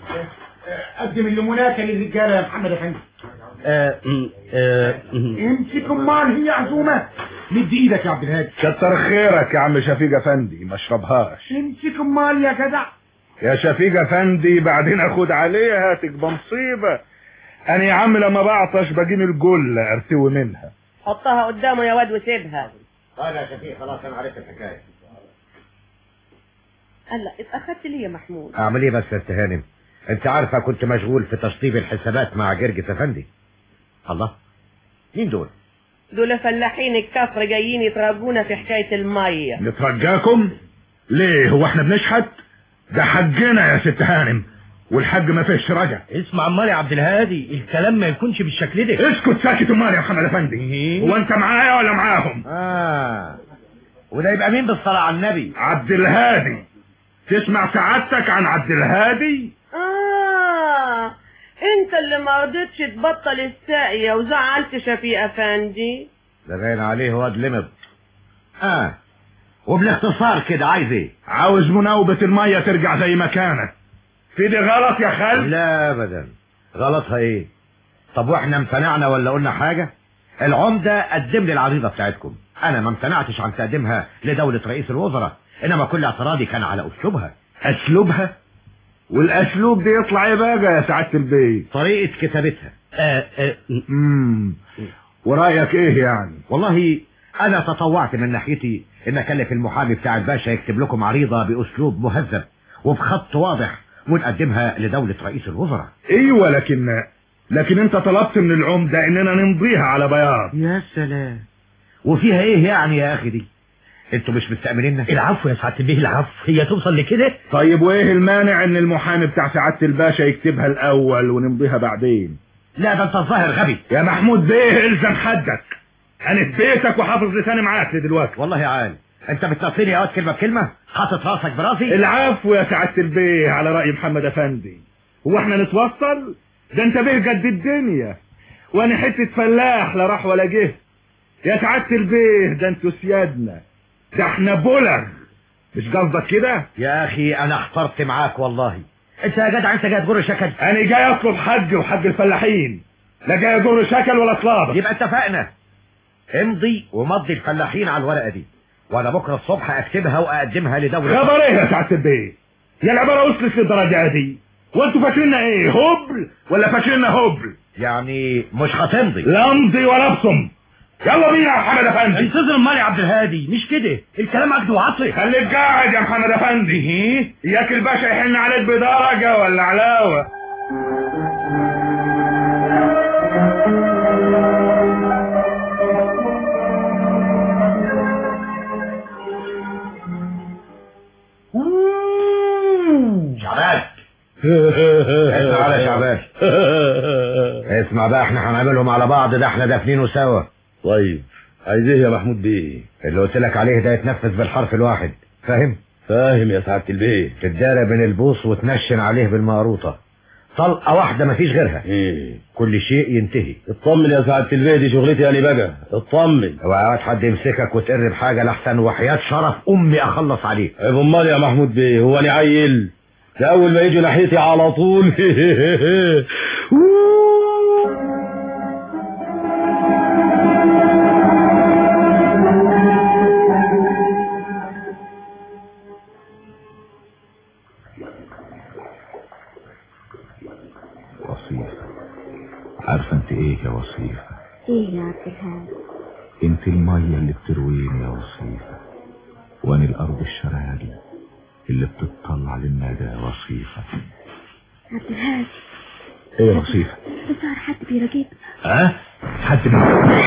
قدم الليمونات للرجاله يا محمد افندي. آه آه امسك امال، هي عزومه. مد ايدك يا عبد الهادي. كتر خيرك يا عم شفيق افندي، ما اشربهاش. امسك امال يا جدع. يا شفيق افندي بعدين اخد عليها تبقى مصيبه. انا يا عم لما بعطش بجيب الجله ارتوي منها. حطها قدامه يا واد وسيبها. طيب يا شفيق خلاص انا عرفت الحكايه. هلا اتاخدت ليه يا محمود؟ اعمل ايه بس يا ست هانم، انت عارفه كنت مشغول في تشطيب الحسابات مع جرجس افندي. الله، مين دول؟ دول فلاحين الكفر جايين يتراجونا في حكايه الميه. نترجاكم ليه؟ هو احنا بنشحت؟ ده حجنا يا ست هانم، والحج ما فيش رجع. اسمع امال يا عبد الهادي، الكلام ما يكونش بالشكل ده. اسكت ساكت امال يا محمد افندي. إيه؟ هو انت معايا ولا معاهم؟ اه وده يبقى مين بالصلاه على النبي؟ عبد الهادي. تسمع سعادتك عن عبد الهادي؟ اه انت اللي ما رضيتش تبطل الساقيه وزعلت شفيق افندي. ده باين عليه واد لمض. اه وبالاختصار كده عايز ايه؟ عاوز مناوبة المية ترجع زي ما كانت. في دي غلط يا خال؟ لا ابدا، غلطها ايه؟ طب واحنا امتنعنا ولا قلنا حاجة؟ العمدة قدم لي العريضة بتاعتكم، انا ما امتنعتش عن تقديمها لدولة رئيس الوزراء، انما كل اعتراضي كان على اسلوبها. اسلوبها؟ والاسلوب ده يطلع ايه بقى يا سعاده البيت؟ طريقه كتابتها. آه آه امم ورايك ايه يعني؟ والله انا تطوعت من ناحيتي ان اكلف المحامي بتاع الباشا يكتب لكم عريضه باسلوب مهذب وبخط واضح ونقدمها لدوله رئيس الوزراء. ايوه لكن لكن انت طلبت من العمده اننا نمضيها على بياض. يا سلام، وفيها ايه يعني يا اخي دي؟ انتوا مش مستأمنيننا؟ العفو يا سعاده البيه العفو، هي توصل لكده؟ طيب وايه المانع ان المحامي بتاع سعاده الباشا يكتبها الاول ونمضيها بعدين؟ لا ده انت الظاهر غبي يا محمود بيه، الزم حدك، انا في بيتك وحافظ لساني معاك دلوقتي. والله يا عالي انت بتنصيني يا واد كلمه بكلمه، حاطط راسك براسي. العفو يا سعاده البيه، على راي محمد افندي، هو احنا نتوصل؟ ده انت بيه قد الدنيا وانا حته فلاح لا راح ولا جه. يا سعاده البيه ده انتوا سيادنا، ده احنا بولغ، مش قصدك كده؟ يا اخي انا احترت معاك والله. انت يا جدع انت جاي تجر شكل؟ انا جاي اطلب حج وحج الفلاحين، لا جاي اجر شكل ولا اطلاب. يبقى اتفقنا، امضي ومضي الفلاحين على الورقه دي، وانا بكره الصبح اكتبها واقدمها لدوله. خبر ايه يا سعاده البيه؟ يا العباره وصلت للدرجه دي؟ وانتوا فاكريننا ايه هبل ولا فاكريننا هبل؟ يعني مش هتمضي؟ لا امضي ولا ابصم. يلا بينا يا محمد افندي. انتظر امال يا عبد الهادي، مش كده الكلام عقد وعطل. خليك قاعد يا محمد افندي. اياك الباشا يحن عليك بدرجه ولا علاوه. شعبان اسمع بقى يا شعبان، اسمع بقى، احنا هنعملهم على بعض، ده احنا دافنينه سوا. طيب عايز ايه يا محمود بيه؟ اللي قلت لك عليه ده يتنفذ بالحرف الواحد، فاهم؟ فاهم يا سعاده البيه. تدارى بين البوص وتنشن عليه بالمقروطه، طلقه واحده مفيش غيرها. ايه كل شيء ينتهي. اطمن يا سعاده البيه، دي شغلتي انا بقى، اطمن. اوعى حد يمسكك وتقرب حاجه لحسن وحياه شرف امي اخلص عليك. عيب امال يا محمود بيه، هو انا عيل؟ ده اول ما يجوا ناحيتي على طول. وصيفة، عارفة انت ايه يا وصيفة؟ ايه يا عبد الهادي؟ انت المية اللي بترويني يا وصيفة، وانا الارض الشراجي اللي بتطلع للنجاة يا وصيفة. عبد الهادي ايه يا وصيفة؟ ظهر حد بيراقبنا. ها؟ حد بيراقبنا؟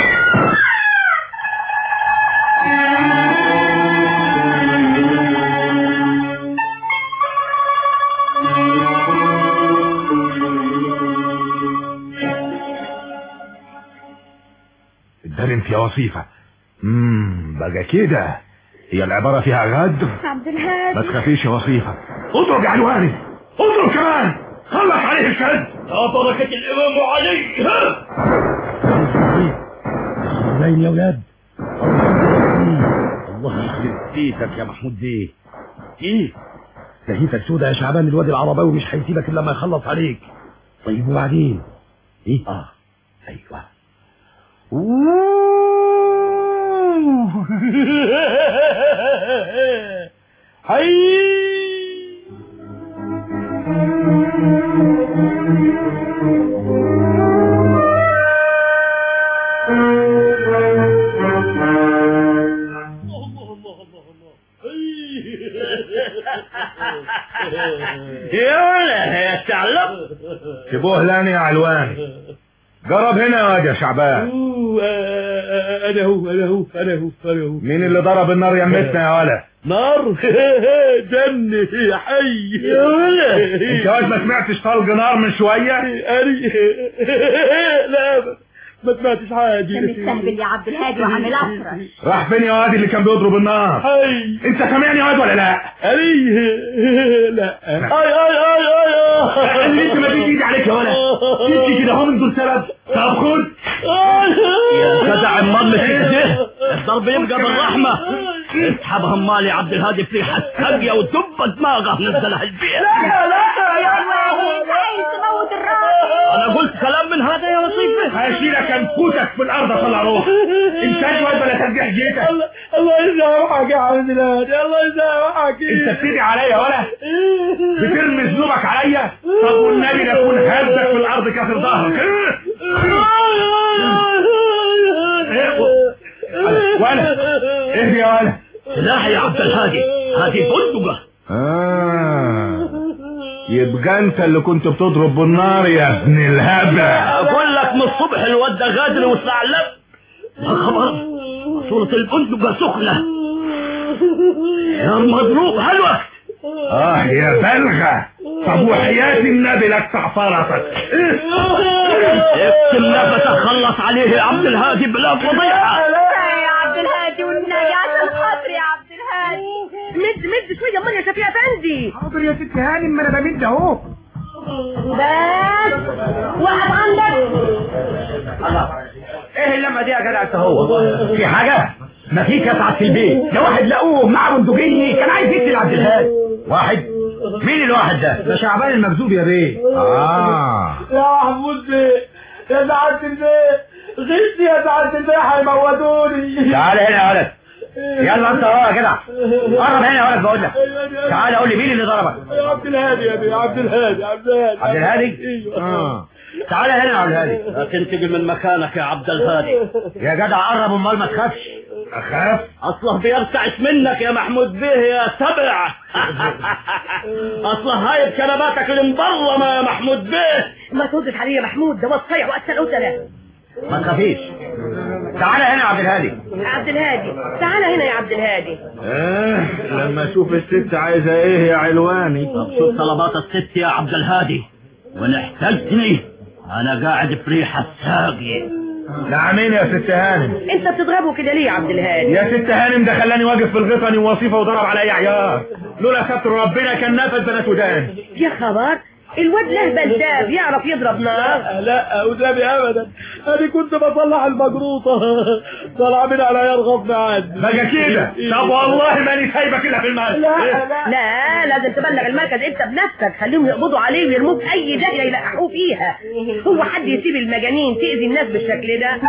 الدار انت يا وصيفة. امم بقى كده هي العبارة فيها غدر. عبد الهادي ما تخافيش يا وصيفة، اضرب يا علواني، اضرب كمان، خلص عليه الشد. يا بركة الامام علي. ها باين يا ولاد. الله يخرب بيتك يا محمود بيه. ايه لهيتك سودة يا شعبان، الواد العرباوي مش هيسيبك الا لما يخلص عليك. طيب وبعدين ايه؟ اه ايوه. هاي يا تعلم سيبوه لاني يا علوان، جرب هنا يا واد يا شعبان. انا هو انا هو انا هو انا هو. مين اللي ضرب النار يمتنا يا ولا؟ نار دم يا حي يا ولا. انت واد ما سمعتش طلق نار من شويه؟ أري لا ما سمعتش حاجه. كان مستهبل يا عبد الهادي وعامل افرش. راح فين يا واد اللي كان بيضرب النار؟ حي انت سامعني يا واد ولا لا؟ أري لا اي اي اي اي اللي انت ما تيجي ايدي عليك يا ولا، تيجي كده هم دول سبب. طب خد يا جدع امال ده الضرب يبقى بالرحمه. اسحب همال يا عبد الهادي في ريحه ثانيه ودب دماغه نزلها البيت. لا لا يا ولد عايز تموت الراجل. انا قلت كلام من هذا يا وصيفه؟ هشيلك انفوتك في الارض طلع روح. انت اجود ولا ترجع حجتك. الله الله يسامحك يا عبد الهادي، الله يسامحك. انت بتيجي عليا ولا بترمي ذنوبك عليا؟ طب والنبي لا اكون هزك في الارض كسر ظهرك. ولا اهدي يا ولا. لا يا عبد الهادي، هذه بندقة. آه يبقى انت اللي كنت بتضرب بالنار يا ابن الهبل. اقول لك من الصبح الواد ده غادر وثعلب. يا خبر، صورة البندقة سخنة يا مضروب هالوقت. اه يا بلغة. طب وحياة النبي لك تعفرتك. اكتم نفسك، خلص عليه يا عبد الهادي بلا فضيحة. يا عبد الهادي والنبي عشان خاطري يا عبد الهادي. مد مد شوية امال يا شفيع افندي. حاضر يا ست هانم، ما انا بمد اهو. بس واحد عندك. الله، ايه اللمة دي يا جدع انت؟ هو في حاجة؟ ما فيك يا سعادة البيت. ده واحد لقوه مع بندقية كان عايز يقتل عبد الهادي. واحد؟ مين الواحد ده؟ ده شعبان المكذوب يا بيه. اه يا محمود بيه، يا سعادة البيت، غيرتي يا سعادة البيت، هيموتوني. تعال هنا يا ولد. يلا انت اهو يا جدع، قرب هنا يا ولد بقول لك. تعال قول لي مين اللي ضربك؟ يا عبد الهادي يا بيه، عبد الهادي عبد الهادي عبد الهادي؟ اه تعال هنا يا عبد الهادي. تنتقل من مكانك يا عبد الهادي. يا جدع قرب امال ما تخافش. اخاف؟ اصله بيرتعش منك يا محمود بيه يا سبع. اصله هاي كلماتك المبرمه يا محمود بيه. ما توقف عليه يا محمود، ده وصيع وقتل قتله. ما تخافيش. تعال هنا يا عبد الهادي. عبد الهادي تعال هنا يا عبد الهادي. اه لما اشوف الست عايزه ايه يا علواني. طب شوف طلبات الست يا عبد الهادي، وان احتجتني انا قاعد في ريحه الساقي. نعمين يا ست هانم. انت بتضربه كده ليه يا عبد الهادي؟ يا ست هانم ده خلاني واقف في الغطني ووصيفه وضرب عليا عيار، لولا ستر ربنا كان نافذ بنات ودان. يا خبر، الواد لهبل ده بيعرف يضرب نار. لا لا قدامي ابدا، انا كنت بصلح المجروطه طلع من على يرغب معاد بقى كده. طب والله ماني سايبك الا في المال. لا لا لا لازم تبلغ المركز انت بنفسك، خليهم يقبضوا عليه ويرموه في اي داهيه يلقحوه فيها. هو حد يسيب المجانين تأذي الناس بالشكل ده؟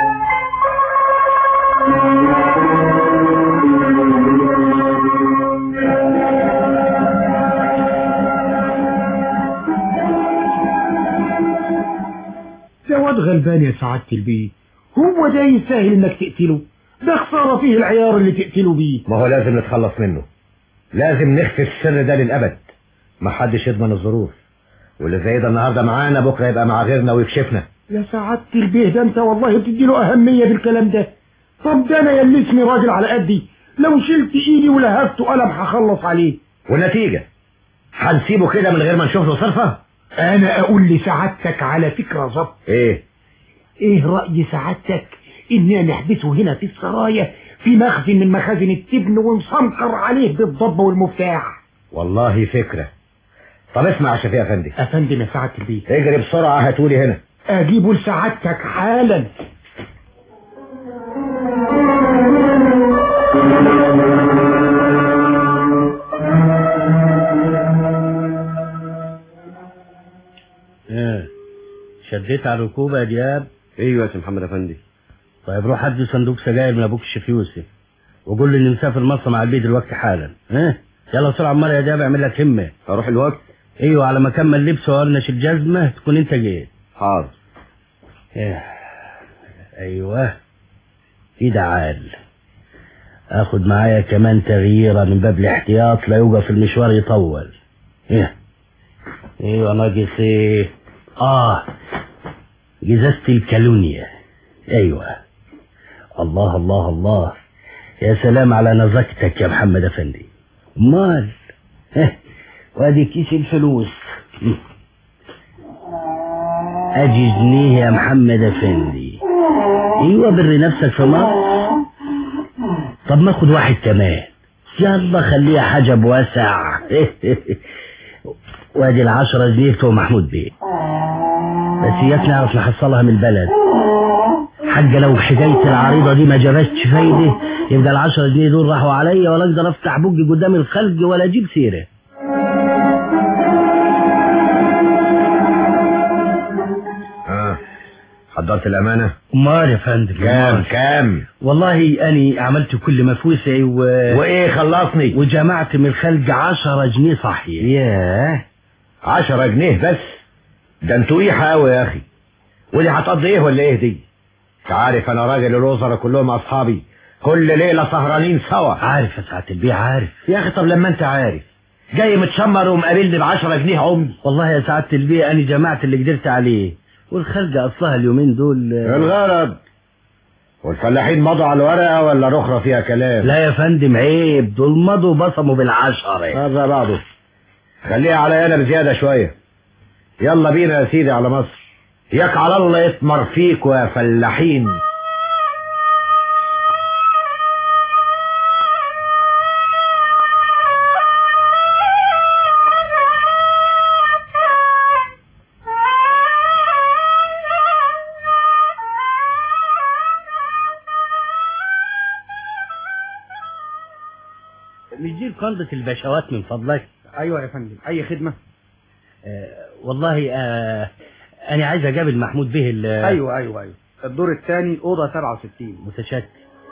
ده واد غلبان يا سعادة البيت، هو ده يستاهل انك تقتله؟ ده خسارة فيه العيار اللي تقتله بيه. ما هو لازم نتخلص منه، لازم نخفي السر ده للأبد، ما حدش يضمن الظروف، واللي زي ده النهارده معانا بكره يبقى مع غيرنا ويكشفنا. يا سعادة البيه ده انت والله بتديله أهمية بالكلام ده. طب ده انا يلي اسمي راجل على قدي، لو شلت ايدي ولهفته قلم هخلص عليه. والنتيجة هنسيبه كده من غير ما نشوف له صرفة؟ انا اقول لسعادتك على فكرة ظبط. ايه ايه رأي سعادتك اننا نحبسه هنا في السرايا في مخزن من مخازن التبن ونسمكر عليه بالضبة والمفتاح؟ والله فكرة. طب اسمع يا شفيع افندي. افندم يا سعادة البيت. اجري بسرعة هاتولي هنا. اجيبه لسعادتك حالا. ايه شديت على الركوبة يا دياب؟ ايوه يا سي محمد افندي. طيب روح هات لي صندوق سجاير من ابوك الشيخ يوسف وقول لي اني مسافر مصر مع البيت دلوقتي حالا. ايه يلا بسرعه عمال يا دياب اعمل لك همه. اروح الوقت؟ ايوه على ما اكمل لبس وارنش الجزمه تكون انت جيت. حاضر. ايه ايوه كده عال. اخد معايا كمان تغييره من باب الاحتياط لا يوقف المشوار يطول. ايه ايوه ناقص ايه؟ اه جزازة الكالونيا. ايوه الله الله الله، يا سلام على نزكتك يا محمد افندي. مال اه وادي كيس الفلوس. اجي جنيه يا محمد افندي. ايوه بري نفسك في مصر. طب ما اخد واحد كمان يلا خليها حاجة بواسع. وادي العشرة جنيه بتوع محمود بيه، بس ياك نعرف نحصلها من البلد. حاجة لو حكاية العريضة دي ما جابتش فايدة يبقى العشرة جنيه دول راحوا عليا ولا اقدر افتح بوجي قدام الخلق ولا اجيب سيرة. اه حضرت الامانه؟ امال يا فندم. كام كام؟ والله اني عملت كل ما في وسعي و... وايه خلصني؟ وجمعت من الخلق عشرة جنيه صحيح. ياه عشرة جنيه بس؟ ده انتوا ايه قوي يا اخي. ودي هتقضي ايه ولا ايه دي؟ انت عارف انا راجل الوزراء كلهم اصحابي، كل ليله سهرانين سوا. عارف يا سعاده البيه عارف يا اخي. طب لما انت عارف جاي متشمر ومقابلني بعشرة جنيه عمري. والله يا سعاده البيه انا جمعت اللي قدرت عليه، والخلقه اصلها اليومين دول الغرض. والفلاحين مضوا على الورقه ولا رخرة فيها كلام؟ لا يا فندم عيب، دول مضوا بصموا بالعشرة. هذا بعضه. خليها على انا بزياده شويه. يلا بينا يا سيدي على مصر. ياك على الله يثمر فيك يا فلاحين. نجيب قندة البشوات من فضلك. ايوه يا فندم. اي خدمة؟ آه والله آه انا عايز اقابل محمود به. ايوه ايوه ايوه الدور الثاني اوضه سبعة وستين. متشكر.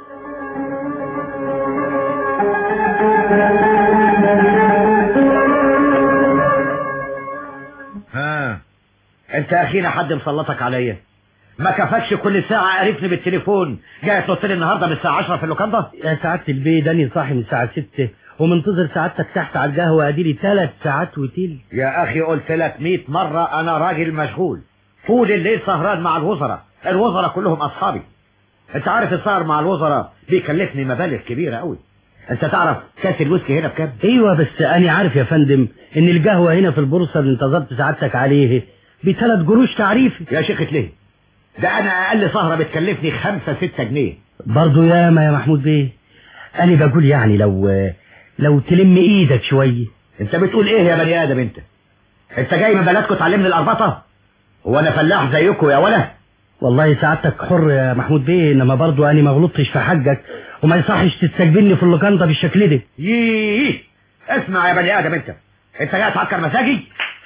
ها انت يا اخينا حد مسلطك عليا؟ ما كفاكش كل ساعة قرفني بالتليفون جاي تنط لي النهارده من الساعة عشرة في اللوكاندا؟ يا سعادة البيه داني صاحي من الساعة ستة ومنتظر سعادتك تحت على القهوة اديلي ثلاث ساعات وتيل. يا اخي قلت لك مئة مرة انا راجل مشغول طول الليل سهران مع الوزراء، الوزراء كلهم اصحابي. انت عارف السهر مع الوزراء بيكلفني مبالغ كبيرة قوي. انت تعرف كاس الويسكي هنا بكام؟ ايوه بس انا عارف يا فندم ان القهوة هنا في البورصة اللي انتظرت سعادتك عليه بثلاث قروش تعريفي. يا شيخة ليه؟ ده انا اقل سهرة بتكلفني خمسة ستة جنيه. برضو ياما يا محمود بيه. انا بقول يعني لو لو تلم ايدك شوية. انت بتقول ايه يا بني ادم انت؟ انت جاي من بلدكم تعلمني الاربطة؟ هو انا فلاح زيكم يا ولا؟ والله سعادتك حر يا محمود بيه، انما برضو انا ما غلطتش في حقك وما يصحش تستقبلني في اللوكاندا بالشكل ده. ييه اسمع يا بني ادم انت، انت جاي تعكر مزاجي؟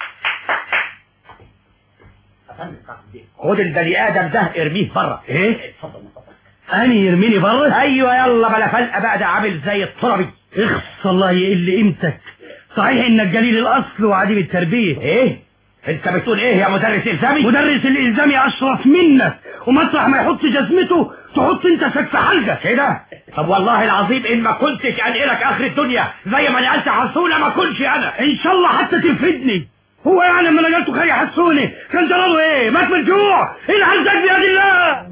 خد البني ادم ده ارميه بره. ايه؟ انا يرميني بره؟ ايوه يلا بلا فلقه بقى، ده عامل زي التربي. اخص الله يقل قيمتك. صحيح انك قليل الاصل وعديم التربيه. ايه؟ انت بتقول ايه يا مدرس الزامي؟ مدرس الالزامي اشرف منك، ومطرح ما يحط جزمته تحط انت سقف حلقه كده. طب والله العظيم ان ما كنتش انقلك اخر الدنيا زي ما نقلت حسونه ما كنش انا. ان شاء الله حتى تفيدني. هو يعني لما نقلته خلي حسوني كان جراله ايه؟ مات من الجوع. الحزك بيد الله.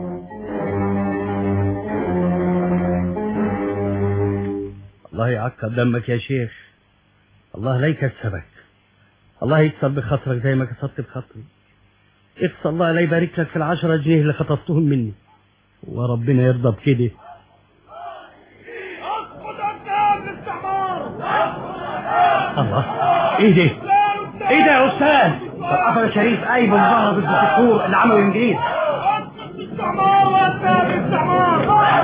الله يعكر دمك يا شيخ، الله لا يكسبك، الله يكسب بخاطرك زي ما كسبت بخاطري. اقصى الله لا يبارك لك في العشرة جنيه اللي خطفتهم مني، وربنا يرضى بكده. الله ايه ده؟ ايه ده يا استاذ؟ القطر الشريف قايم بالظهر ضد الدكتور اللي عمله الانجليز. استعمار واسباب الاستعمار.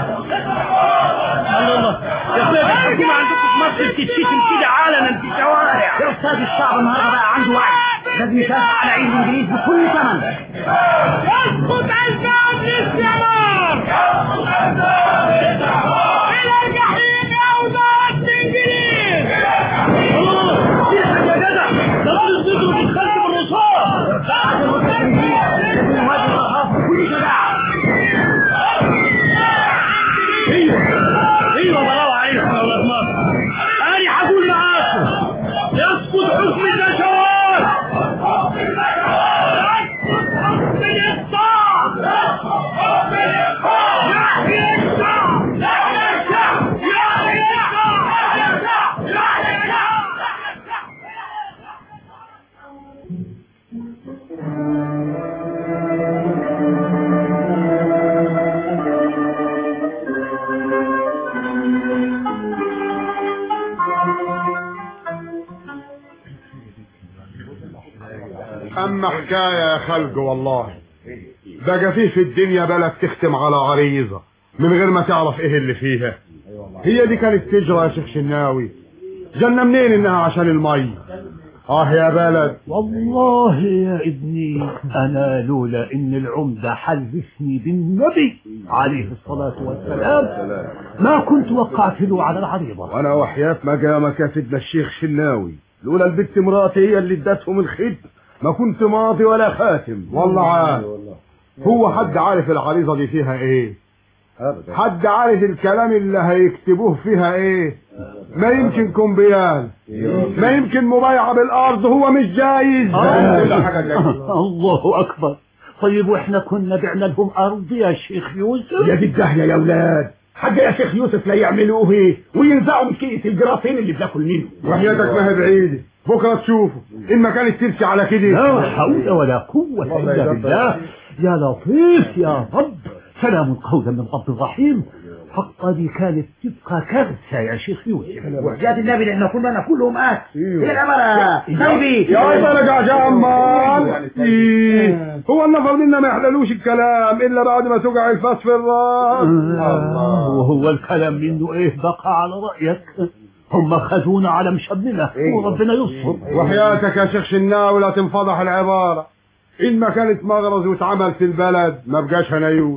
الله يا اخويا الحكومه عندكم في مصر بتتشتم كده علنا في الشوارع. يا استاذ الشعب النهارده بقى عنده وعي، لازم يخاف على عين الانجليز بكل ثمن. يسقط اسباب الاستعمار. يسقط اسباب الاستعمار. الى الجحيم يا وزاره الانجليز. الله في حاجه يا جدع، ده راجل صدره بيتخلف بالرصاص. ايوه ايوه برافو عليكم يا ولاد مصر. انا هقول معاكم يسقط حكم البشوات. يسقط حكم الإقطاع. يسقط حكم الإقطاع. يحيى الشعب. يحيى الشعب. يحيى الشعب. يحيى الشعب. يحيى الشعب. اما حكاية يا خلق والله، بقى فيه في الدنيا بلد تختم على عريضة من غير ما تعرف ايه اللي فيها. هي دي كانت تجرى يا شيخ شناوي. جنة منين انها عشان المي؟ اه يا بلد. والله يا ابني انا لولا ان العمدة حلفني بالنبي عليه الصلاة والسلام ما كنت وقعت له على العريضة. وانا وحياة مقامك يا سيدنا الشيخ شناوي لولا البت مراتي هي اللي ادتهم الخد ما كنت ماضي ولا خاتم. والله عارف. هو حد عارف العريضة دي فيها ايه؟ حد عارف الكلام اللي هيكتبوه فيها ايه؟ ما يمكن كومبيال، ما يمكن مبايعة بالارض، هو مش جايز. الله اكبر. طيب واحنا كنا بعنا لهم ارض يا شيخ يوسف؟ يا دي الدهية يا اولاد، حاجة يا شيخ يوسف لا يعملوه ايه وينزعوا من كيس الجراثيم اللي بناكل منه. وحياتك ما هي بعيدة، بكرة تشوفوا ان ما كانت ترسي على كده. لا حول ولا قوة الا بالله. يا لطيف يا رب، سلام قولا من رب رحيم. حقا دي كانت تبقى كارثة يا شيخ يوسف. وحجات النبي لأن كلنا كلهم آت هي الأمرة نايبي يا ويلك يا جمال. هو النفر منا ما يحللوش الكلام إلا بعد ما تقع الفاس في الراس. وهو الكلام منه إيه بقى على رأيك؟ هم خذونا على مشبنا وربنا يصفر. وحياتك يا شيخ شناوي لا تنفضح العبارة، إن ما كانت مغرز واتعمل في البلد ما بقاش هنيوس.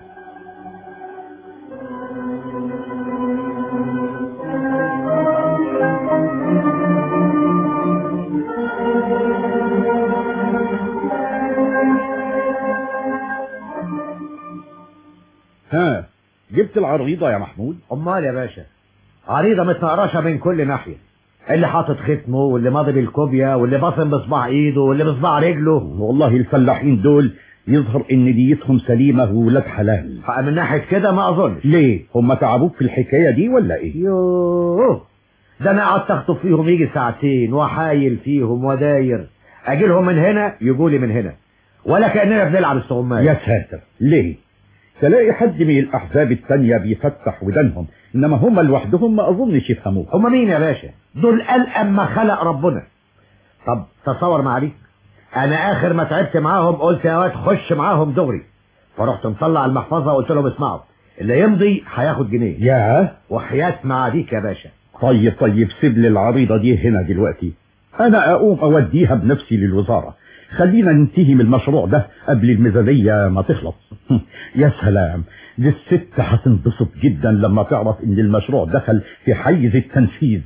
ها جبت العريضة يا محمود؟ امال يا باشا عريضة متنقرشة من كل ناحية، اللي حاطط ختمه واللي ماضي بالكوبيا واللي باصم بصباع ايده واللي بصباع رجله. والله الفلاحين دول يظهر ان نيتهم سليمة وولاد حلال. من ناحية كده ما اظنش. ليه هم تعبوك في الحكاية دي ولا ايه؟ يوه ده انا قعدت اخطب فيهم يجي ساعتين وحايل فيهم وداير، اجيلهم من هنا يجولي من هنا ولا كأننا بنلعب استغماية. يا ساتر ليه؟ تلاقي حد من الاحزاب التانية بيفتح ودانهم، انما هم لوحدهم ما اظنش يفهموه. هم مين يا باشا؟ دول ألأم ما خلق ربنا. طب تصور معليك انا اخر ما تعبت معاهم قلت يا واد خش معاهم دغري، فرحت مطلع المحفظة وقلت لهم اسمعوا اللي يمضي هياخد جنيه. يا وحياة معاديك يا باشا. طيب طيب سيب لي العريضة دي هنا دلوقتي، انا اقوم اوديها بنفسي للوزارة. خلينا ننتهي من المشروع ده قبل الميزانية ما تخلص. يا سلام، دي الست هتنبسط جدا لما تعرف ان المشروع دخل في حيز التنفيذ.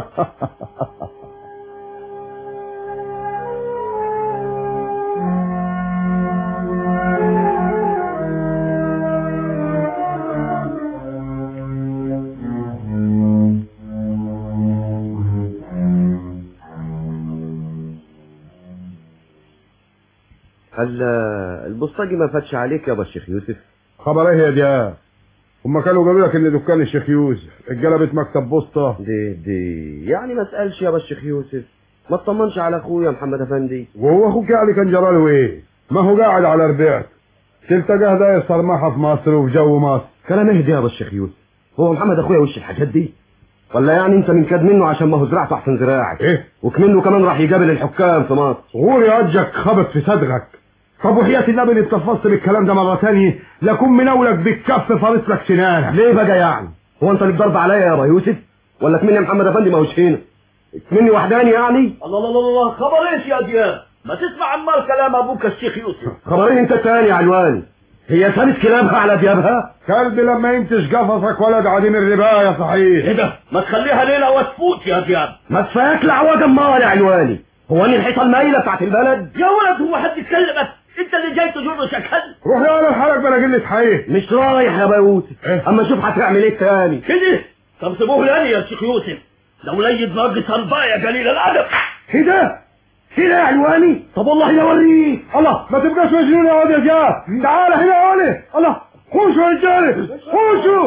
هل البوسطجي ما فاتش عليك يا ابو الشيخ يوسف؟ خبر ايه يا دياب؟ هم كانوا قالوا لك ان دكان الشيخ يوسف اتجلبت مكتب بوسطه. دي دي يعني ما اسالش يا ابو الشيخ يوسف، ما اطمنش على اخويا محمد افندي. وهو اخوك يعني كان جراله ايه؟ ما هو قاعد على ربيعته تلتقاه ده يصرمحها في مصر وفي جو مصر. كلام اهدي يا ابو الشيخ يوسف، هو محمد اخويا وش الحاجات دي؟ ولا يعني انت من كاد منه عشان ما هو زرعته احسن زراعك؟ ايه؟ وكمنه كمان راح يقابل الحكام في مصر. غور يا وجهك خبط في صدرك. طب وحياة النبي اللي اتفصل بالكلام ده مرة تانية لكون مناولك بالكف فارس لك سنانك. ليه بقى يعني؟ هو انت اللي بضرب عليا يا ابو يوسف؟ ولا كمني محمد افندي ما هوش هنا؟ كمني وحداني يعني؟ الله الله الله خبر ايش يا دياب؟ ما تسمع عمال كلام ابوك الشيخ يوسف. خبرين انت تاني يا علواني، هي ثابت كلامها على ديابها؟ كلب لما ينتش قفصك ولد عديم الرباية صحيح. ايه ده؟ ما تخليها ليلة وتفوت يا دياب. ما تفاك لعوة جمال يا علواني، هو اني الحيطة المايلة بتاعت البلد؟ يا ولد هو حد يتكلمك؟ انت اللي جاي تجر شكل. روح يا ولد حالك بلا قلة حقيقة. مش رايح يا ابو يوسف. إيه؟ اما شوف هتعمل ايه تاني. كده طب سيبوه لاني يا شيخ يوسف، لو ليد ناقص الباية قليل الادب. كده كده يا علواني؟ طب والله لا اوريك. الله ما تبقاش مجنون يا واد يا جاب، تعال هنا يا ولد. الله خوشوا يا رجاله خوشوا.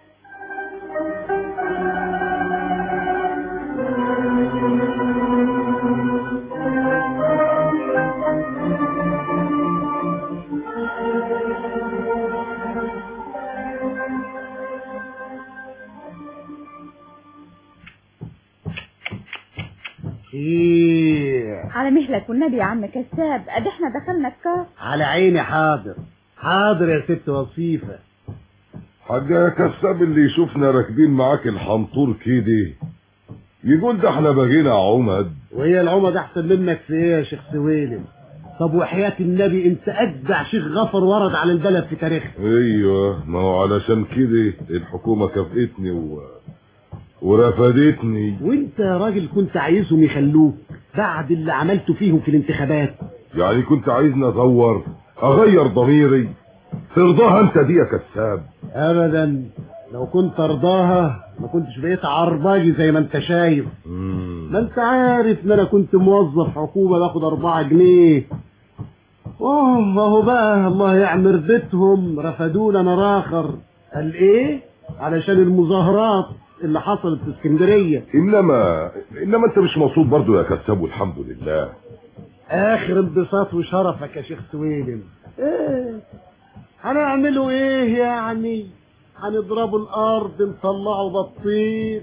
ايه على مهلك والنبي يا عم كساب، ادي احنا دخلنا الكار. على عيني حاضر حاضر يا ست وصيفة. حاجة يا كساب اللي يشوفنا راكبين معاك الحنطور كده يقول ده احنا بقينا عمد. وهي العمد احسن منك في ايه يا شيخ سويلم؟ طب وحياة النبي انت اجدع شيخ غفر ورد على البلد في تاريخها. ايوه، ما هو علشان كده الحكومة كافئتني و... ورفدتني. وانت يا راجل كنت عايزهم يخلوك بعد اللي عملته فيهم في الانتخابات. يعني كنت عايزني ادور اغير ضميري؟ ترضاها انت دي يا كساب؟ ابدا، لو كنت ارضاها ما كنتش بقيت عرباجي زي ما انت شايف. مم. ما انت عارف ان انا كنت موظف حكومة باخد اربعة جنيه. اوه اهو بقى الله يعمر بيتهم رفدونا انا راخر. قال ايه؟ علشان المظاهرات اللي حصلت في اسكندرية. انما انما انت مش مبسوط برضو يا كساب؟ والحمد لله. اخر انبساط وشرفك يا شيخ سويلم. ايه هنعملوا ايه يعني؟ هنضربوا الارض نطلعوا بطيخ.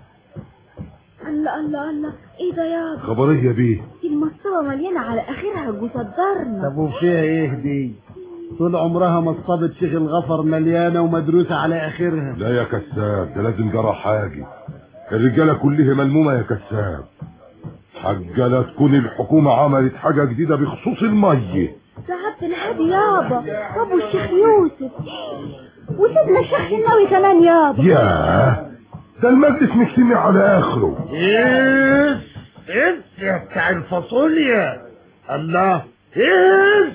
الله الله الله، ايه ده يابا؟ خبريه بيه؟ دي المصطبة مليانة على اخرها وصدرنا. طب وفيها ايه دي؟ طول عمرها مصطبة شيخ الغفر مليانة ومدروسة على اخرها. لا يا كساب، ده لازم جرى حاجة. الرجالة كلها ملمومة يا كساب. حاجة لا تكون الحكومة عملت حاجة جديدة بخصوص المية. ده عبد الهادي يابا وابو الشيخ يوسف وسيدنا الشيخ الناوي كمان يابا. ياه، ده المجلس مجتمع على اخره. ايه ايه يا بتاع الفاصوليا؟ الله ايه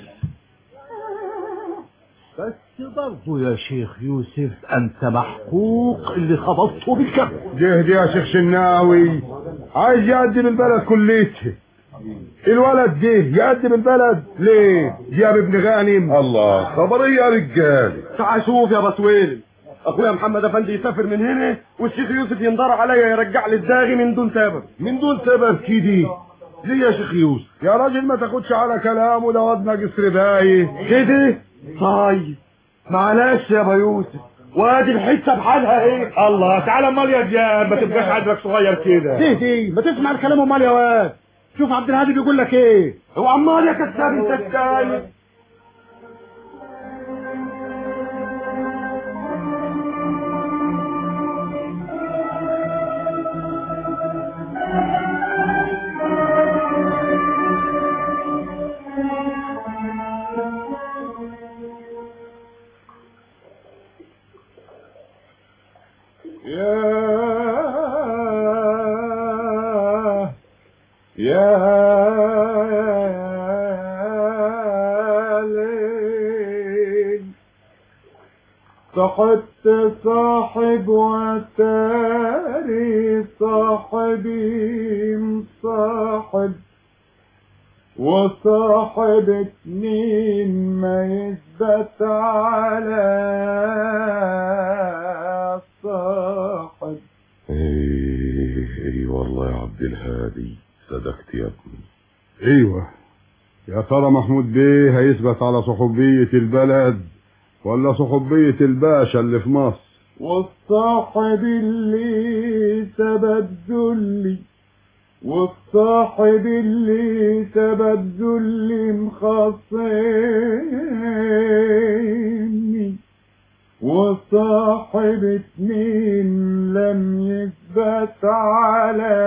بس برضو يا شيخ يوسف انت محقوق اللي خبطته بالكف. ده دي يا شيخ شناوي عايز يقدم البلد كليته. الولد ده يقدم البلد ليه؟ جاب ابن غانم. الله، خبريه يا رجال. تعال شوف يا بسويل، اخويا محمد افندي يسافر من هنا والشيخ يوسف ينضر عليا يرجع لي الداغي من دون سبب. من دون سبب كده؟ ليه يا شيخ يوسف؟ يا راجل ما تاخدش على كلامه، ده ودنا قصر بايه كده. طيب معلش يا ابو يوسف، وادي الحته بحالها ايه. الله، تعالى امال يا دياب، ما تبقاش عندك صغير كده. دي دي ما تسمع الكلام امال يا واد. شوف عبد الهادي بيقول لك ايه. هو عمال يا كذاب انت الثاني. يا ليل صحبت صاحب وتاري صاحبي مصاحب وصاحب اتنين ما يثبت على صاحب. ايه ايه والله يا عبد الهادي صدقت يا ابني. ايوه، يا ترى محمود بيه هيثبت على صحوبية البلد ولا صحوبية الباشا اللي في مصر؟ والصاحب اللي تبدلي والصاحب اللي تبدلي مخاصمني وصاحب اتنين لم يثبت على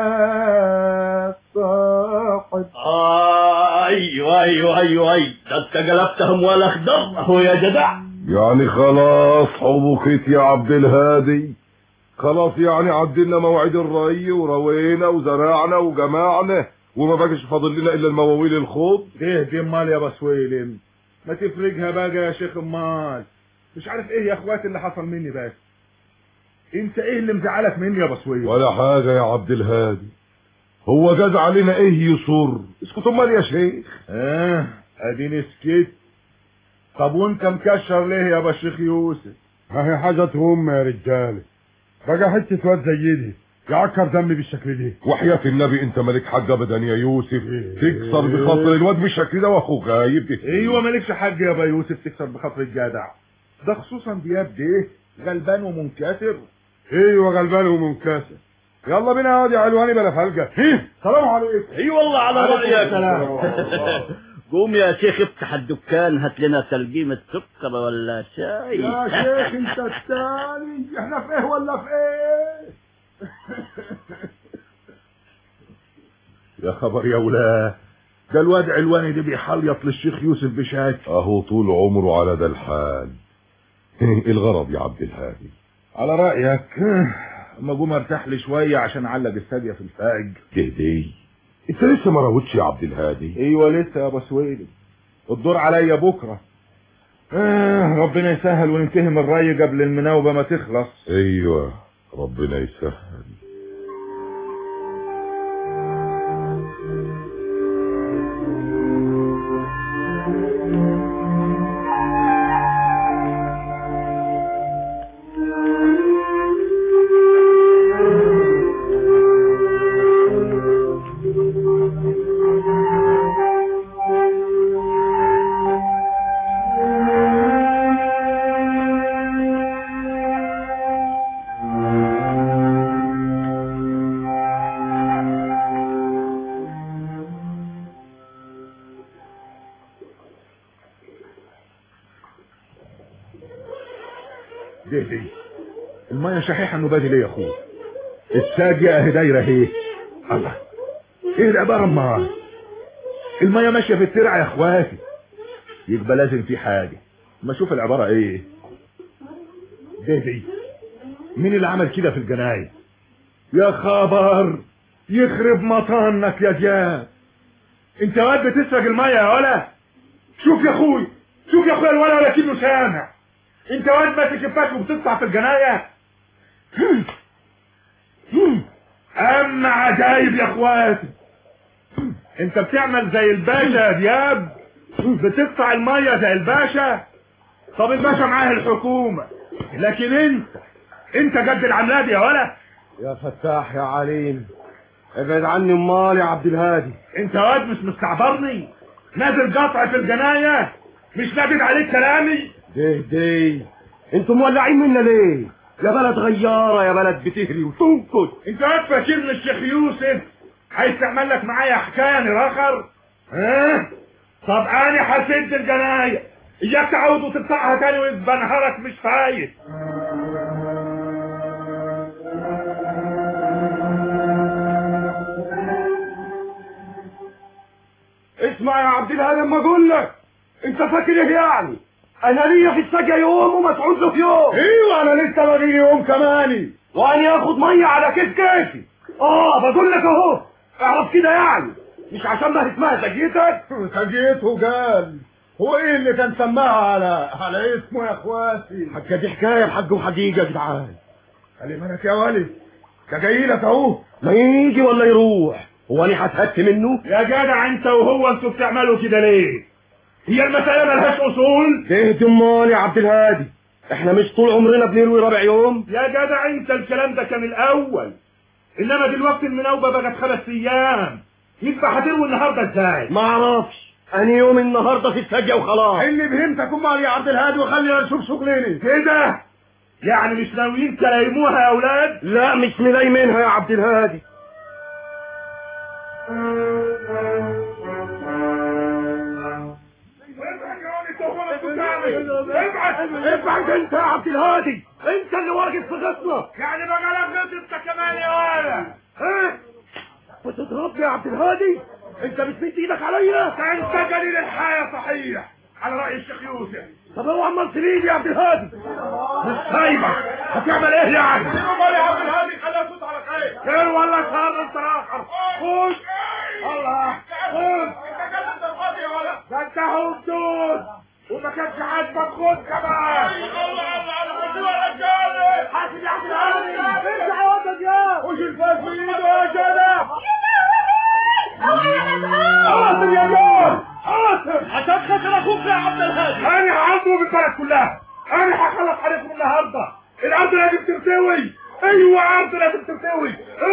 صاحب. آه ايوه ايوه ايوه ايوه، ده انت قلبتهم ولا خضرهم يا جدع. يعني خلاص حبكت يا عبد الهادي؟ خلاص يعني عدلنا موعد الري وروينا وزرعنا وجمعنا وما بقاش فاضل لنا الا المواويل الخوض؟ ايه دي امال يا بسويلم؟ ما تفرجها بقى يا شيخ امال. مش عارف ايه يا اخواتي اللي حصل مني بس. انت ايه اللي مزعلك مني يا بسويلم؟ ولا حاجه يا عبد الهادي. هو جاز علينا ايه يصر؟ اسكت امال يا شيخ. اه اديني سكت. طب وانت مكشر ليه يا بشيخ يوسف؟ ها هي حاجة تهم يا رجالة. بقى حتة واد زي دي يعكر دمي بالشكل دي. وحياة النبي انت مالك حاجة ابدا يا يوسف. تكسر بخاطر الواد بالشكل ده واخوه غايب. ايوه مالكش حاجة يا با يوسف تكسر بخاطر الجدع ده، خصوصا دياب ده غلبان ومنكسر. ايوه غلبان ومنكسر. يلا بينا يا واد يا علواني بلا فلقة. سلام عليكم. اي والله على رأيك. قوم يا شيخ افتح الدكان هات لنا تلقيمة سكر ولا شاي. يا شيخ انت الثاني، احنا في ايه ولا في ايه؟ يا خبر يا ولاد، ده الواد علواني ده بيحليط للشيخ يوسف بشاك. اهو طول عمره على ده الحال. الغرض يا عبد الهادي؟ على رأيك اما اقوم ارتاح لي شوية عشان اعلق الساقية في الفاج. تهدي انت لسه ما راوتش يا عبد الهادي؟ ايوه لسه يا ابو سويلي، الدور عليا بكرة. آه ربنا يسهل وننتهي من الري قبل المناوبة ما تخلص. ايوه ربنا يسهل. دهدي المية شحيحة النبادي ليه يا اخويا؟ الساقية اهي دايرة اهي. الله، ايه العبارة امال؟ المية ماشية في الترعة يا اخواتي، يبقى لازم في حاجة. ما اشوف العبارة ايه. دهدي مين اللي عمل كده في الجناية؟ يا خبر يخرب مطانك يا جاب، انت واد بتسرق المية يا ولا؟ شوف يا اخوي، شوف يا اخويا الولا ولا كأنه سامع. انت واد ماسك الفاك وبتطلع في الجناية. اما عجايب يا اخواتي، انت بتعمل زي الباشا يا دياب، بتقطع المية زي الباشا. طب الباشا معاه الحكومة، لكن انت انت جد العملة دي يا ولا؟ يا فتاح يا عليم، ابعد عني امال يا عبد الهادي. انت واد مش مستعبرني نازل قطع في الجناية، مش نادد عليك كلامي. دي دي انتوا مولعين منا ليه؟ يا بلد غيارة، يا بلد بتهري وتنكد. انت واد فاكرني الشيخ يوسف عايز تعمل لك معايا حكاية راخر؟ ها؟ طب انا هسد الجناية، اياك تعود وتقطعها تاني ويبقى نهارك مش فايت. اسمع يا عبد الهادي اما اقول لك، انت فاكر ايه يعني؟ انا ليا في السجا يوم ومسعود له في يوم. ايوه انا لسه باجي يوم كماني، وانا اخد ميه على كيف كيفي. اه بقول لك اهو، اعرف كده يعني، مش عشان ما اسمها سجيتك. سجيته قال هو ايه اللي كان سماها على على اسمه يا اخواتي؟ حاجه دي حكايه بحق وحقيقه يا جدعان. خلي بالك يا ولد، ده جاي لك اهو. ما يجي ولا يروح، هو انا هتهت منه؟ يا جدع انت وهو انتوا بتعملوا كده ليه؟ هي المسألة ملهاش اصول؟ اهدي امال يا عبد الهادي، احنا مش طول عمرنا بنروي رابع يوم؟ يا جدع انت الكلام ده كان الاول، انما دلوقتي المناوبة بقت خمس ايام، يبقى هتروي النهارده ازاي؟ ما اعرفش، انا يوم النهارده في السجا وخلاص. اللي فهمتك امال يا عبد الهادي، وخلينا نشوف شغلنا كده. يعني مش ناويين تلايموها يا اولاد؟ لا مش ملايمينها يا عبد الهادي. ابعد ابعد انت يا عبد الهادي، انت اللي واقف في غصنك. يعني بقى لغيت انت كمان يا ولا؟ ها؟ بتضربني يا عبد الهادي؟ انت بتمد ايدك عليا؟ ده انت قليل الحياة صحيح على رأي الشيخ يوسف. طب هو عمال تريد يا عبد الهادي؟ مش سايبك، هتعمل ايه يعني؟ امال يا عبد الهادي خليها تفوت على خير. خير ولا شر انت اخر؟ خش. الله خش. انت كلمت الفاضي يا ولد. ده انت هبدود وما كانش عاجبك، خد كمان. الله الله الله خدوها يا رجاله. حاسب يا عبد الهادي. ارجع يا ولد يا. خش الفاس في ايده يا جدع. حاضر يا جول، حاضر عشان خاطر اخوك يا عبد الهادي. انا هعضه بالبلد كلها، انا هخلص عليكم النهارده. الارض لازم ترتوي، ايوه ارض لازم ترتوي.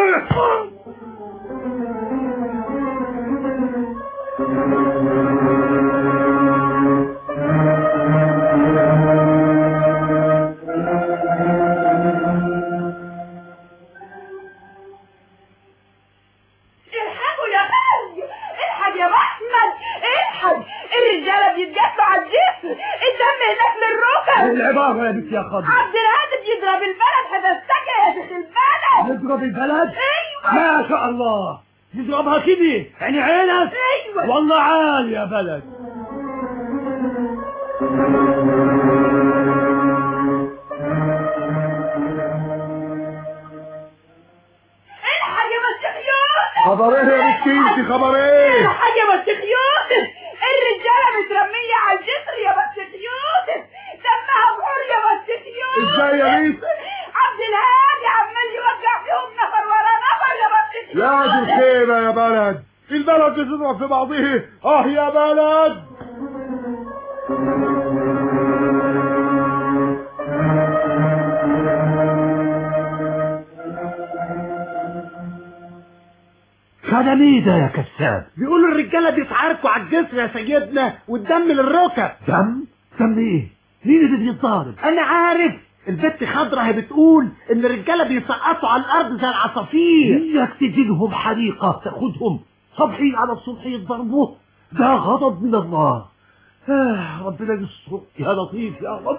الحقوا يا خالد، الحق يا محمد، الحق الرجاله بيتجسوا على الجسر، الدم هناك للركب. العباره يا بنت يا خضر، عبد الهادي بيضرب البلد، هتستكى يا شيخ البلد. يضرب البلد؟ ايوه ما شاء الله، نضربها كده يعني عينك. ايوه والله عال يا بلد. الحق يا مسيحيون. خبر ايه يا بنتي؟ خبر ايه؟ الحق يا مسيحيون، الرجاله مترميه على الجسر يا مسيحيون، دمها بحور يا مسيحيون. ازاي يا بنت؟ عبد الهادي عمال يوجع فيهم نفر ورا نفر يا مسيحيون. يا دي الخيبة يا بلد، البلد بتضرب في بعضيه. اه يا بلد. كلام ايه ده يا كذاب؟ بيقولوا الرجاله بيتعاركوا على الجسر يا سيدنا والدم للركب. دم؟ دم ايه؟ مين اللي بيتضارب؟ انا عارف، البت خضرة هي بتقول ان الرجاله بيسقطوا على الارض زي العصافير. اياك تجي لهم حريقه تاخدهم صبحين على الصبح يتضربوا، ده غضب من الله. آه ربنا يستر يا لطيف يا رب.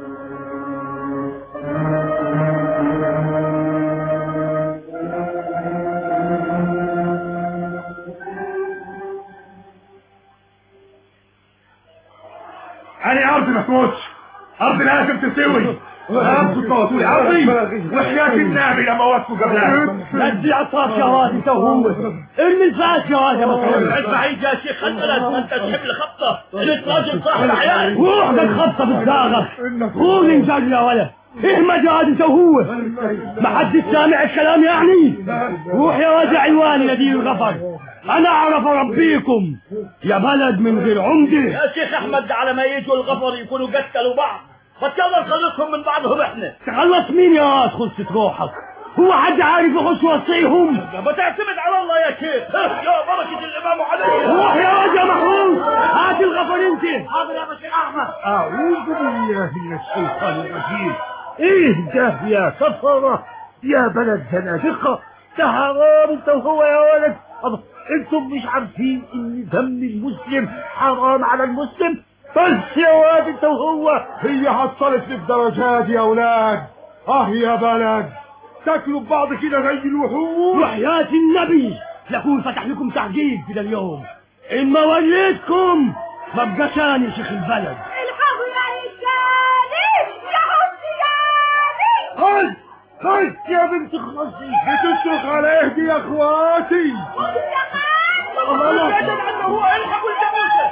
أنا أرضي ما تموتش، أرضي لازم تسوي. أمسك موتولي أرضي وحياة النبي لما وصفوا قبلها. لا تزيد عطاف يا واد انت وهو. ارمي الفاس يا واد يا مسعود. بعيد يا شيخ البلد، ما انت تحب الخبطه، انت راجل صاحب عيال. روح بالخبطه بالداغه. قول انزل يا ولد. ايه مجال انت وهو؟ ما حد سامع الكلام يعني؟ روح يا واد عوان يا دي الغفر، انا اعرف اربيكم يا بلد من غير عمده. يا شيخ احمد على ما يجوا الغفر يكونوا قتلوا بعض، بتيلا نخلصهم من بعضهم احنا. تخلص مين يا واد؟ خلصت روحك، هو حد عارف يخش وصيهم؟ ما تعتمد على الله يا شيخ، يا بركه الامام علي. روح يا واد يا محمود، هات الغفر انت. حاضر يا بشير احمد. اعوذ بالله من الشيطان الرجيم. ايه ده يا كفره يا بلد زنادقه؟ ده حرام انت وهو يا ولد. انتم مش عارفين ان دم المسلم حرام على المسلم؟ بس يا واد انت وهو. هي حصلت للدرجات يا اولاد. اه يا بلد، تاكلوا ببعض كده زي الوحوش. وحياة النبي لكون فتح لكم تعجيب كده اليوم، ان ما وليتكم ما بقاش انا شيخ البلد. الحقوا يا رجالي يا عصياني. خد خد يا بنت خلاصي، بتصرخ على اهدي يا اخواتي. الله هو الحقوا الجاموسه.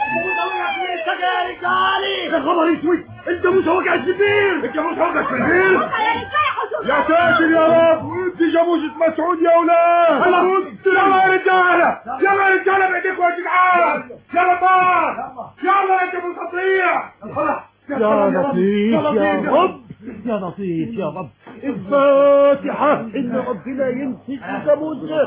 يا رجالي يا خبر اسود، الجاموسه وقعت في البير. الجاموسه وقعت في البير يا ساتر يا رب. ودي جاموسه مسعود يا اولاد. يلا يا رجاله، يلا يا رجاله بايديكم يا جدعان. يلا طار، يلا انت بالقطيع. يا لطيف يا رب، يا لطيف يا رب. الفاتحة إن ربنا ينسي الجاموسة.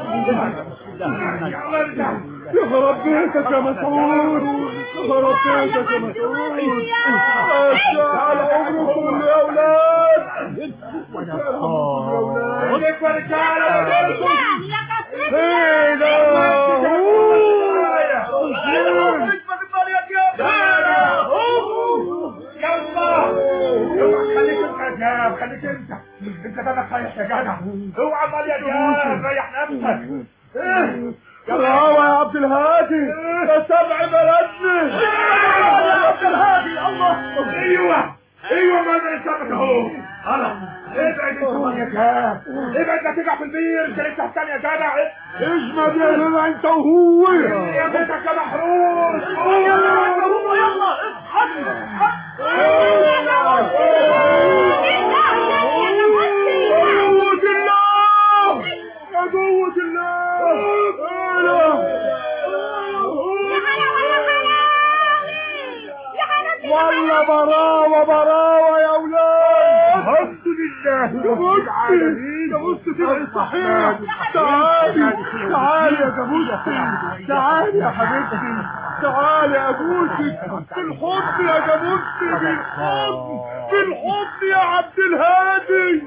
يا خرب بيتك يا مسعود، يا خرب بيتك يا مسعود. على عمركم يا أولاد. يا أولاد يا رجالة. خليك انت يا جاب، خليك انت انت دمك رايح يا جدع. اوعى مال يا جاب، ريح نفسك. يلا هو يا عبد الهادي، يا سبع بلدنا يا عبد الهادي. الله ايوه ايوه، ما انا سامعك اهو. خلاص ابعد انت يا جاب، ابعد لا تقع في البير. انت لسه تاني يا جدع. اجمد يا هنا انت وهو يا بيتك يا محروس. يلا انت وهو، يلا اصحى. قوة الله والله براوة براوة يا أولاد. الحمد لله رب العالمين. جاموسة تبقى صحيح. تعالي تعالي يا جاموسة، تعالي يا حبيبتي، تعالي أبوسك بالحضن يا جاموسة، بالحضن بالحضن يا عبد الهادي.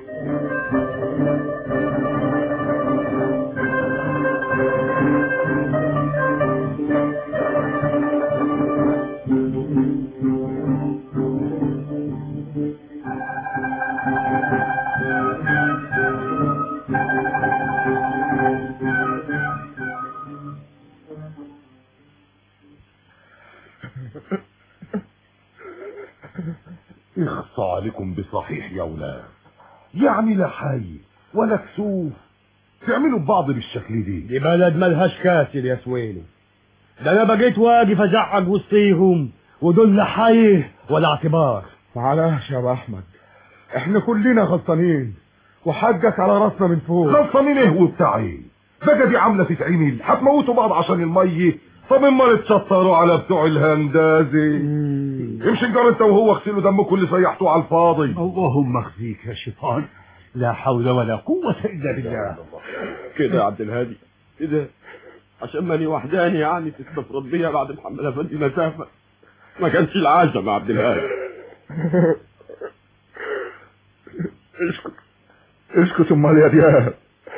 بالكم بصحيح يا ولاد؟ يعني لا حي ولا كسوف تعملوا ببعض بالشكل دي. دي بلد ملهاش كاسل يا سويلي، ده انا بقيت واقف ازعق وسطيهم ودول لا حي ولا اعتبار. معلش يا ابو احمد، احنا كلنا غلطانين وحقك على راسنا من فوق. غلطانين ايه وبتاع ايه؟ بقى دي عامله تتعمل هتموتوا بعض عشان الميه؟ طب اما تشطروا على بتوع الهندازه. امشي انجر انت وهو اغسلوا دمكم اللي سيحتوه على الفاضي. اللهم اخزيك يا شيطان، لا حول ولا قوة الا بالله. كده يا عبد الهادي كده عشان ماني وحداني يعني تستفرد بيا بعد محمد افندي مسافه، ما كانش العاشم يا عبد الهادي. اسكت اسكت امال يا دياب.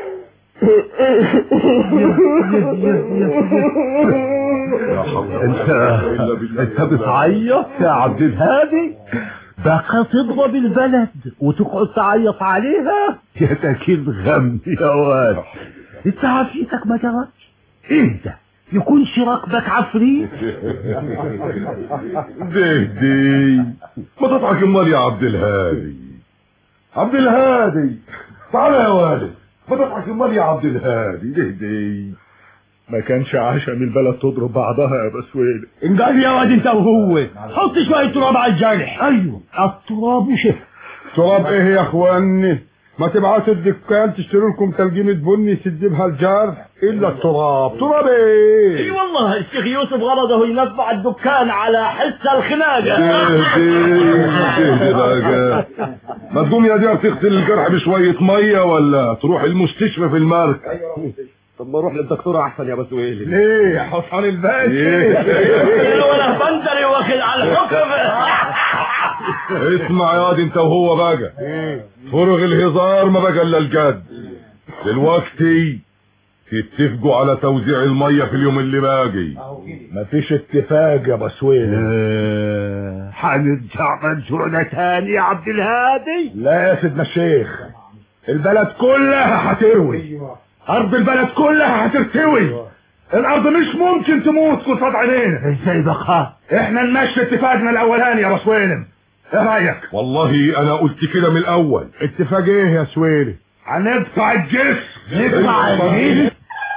انت انت بتعيط يا عبد الهادي؟ بقى تضرب البلد وتقعد تعيط عليها؟ يا تاكيد غم يا واد، انت عافيتك ما جرتش. انت يكونش راكبك عفريت؟ دي دي ما تضحك امال يا عبد الهادي. عبد الهادي تعال يا والد، ما تضحك امال يا عبد الهادي. دي دي ما كانش عشم البلد تضرب بعضها يا بسويل. انقل يا واد انت وهو، حط شويه تراب على الجرح. ايوه التراب وشف. تراب ايه يا اخواني؟ ما تبعتوا الدكان تشتروا لكم تلجيمه بني يسد بها الجرح الا التراب. تراب ايه؟ اي والله الشيخ يوسف غرضه ينفع الدكان على حس الخناقه. ما تقوم يا دياب تغسل الجرح بشويه ميه ولا تروح المستشفى في المركز. طب ما اروح للدكتور احسن يا بسويلي. ليه يا حسن الباشا؟ ولا بندري واخد على الحكم. اسمع يا واد انت وهو بقى، فرغ الهزار ما بقى الا الجد. دلوقتي تتفقوا على توزيع الميه في اليوم اللي باقي. مفيش اتفاق يا بسويلي. هنرجع منشورنا تاني يا عبد الهادي؟ لا يا سيدنا الشيخ، البلد كلها هتروي، ارض البلد كلها هترتوي، الارض مش ممكن تموت قصاد عينينا. ازاي بقى؟ احنا نمشي اتفاقنا الاولاني يا بسويلم، ايه رايك؟ والله انا قلت كده من الاول. اتفاق ايه يا سويلي؟ هندفع الجسم. ندفع الجسم؟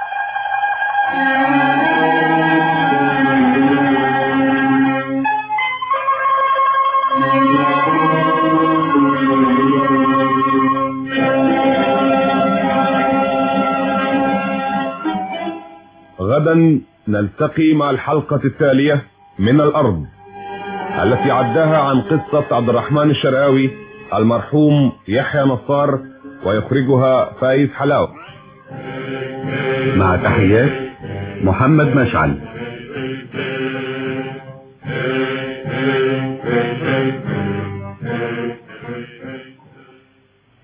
غدا نلتقي مع الحلقة التالية من الأرض التي عداها عن قصة عبد الرحمن الشرقاوي المرحوم يحيى نصار، ويخرجها فايز حلاوة. مع تحيات محمد مشعل.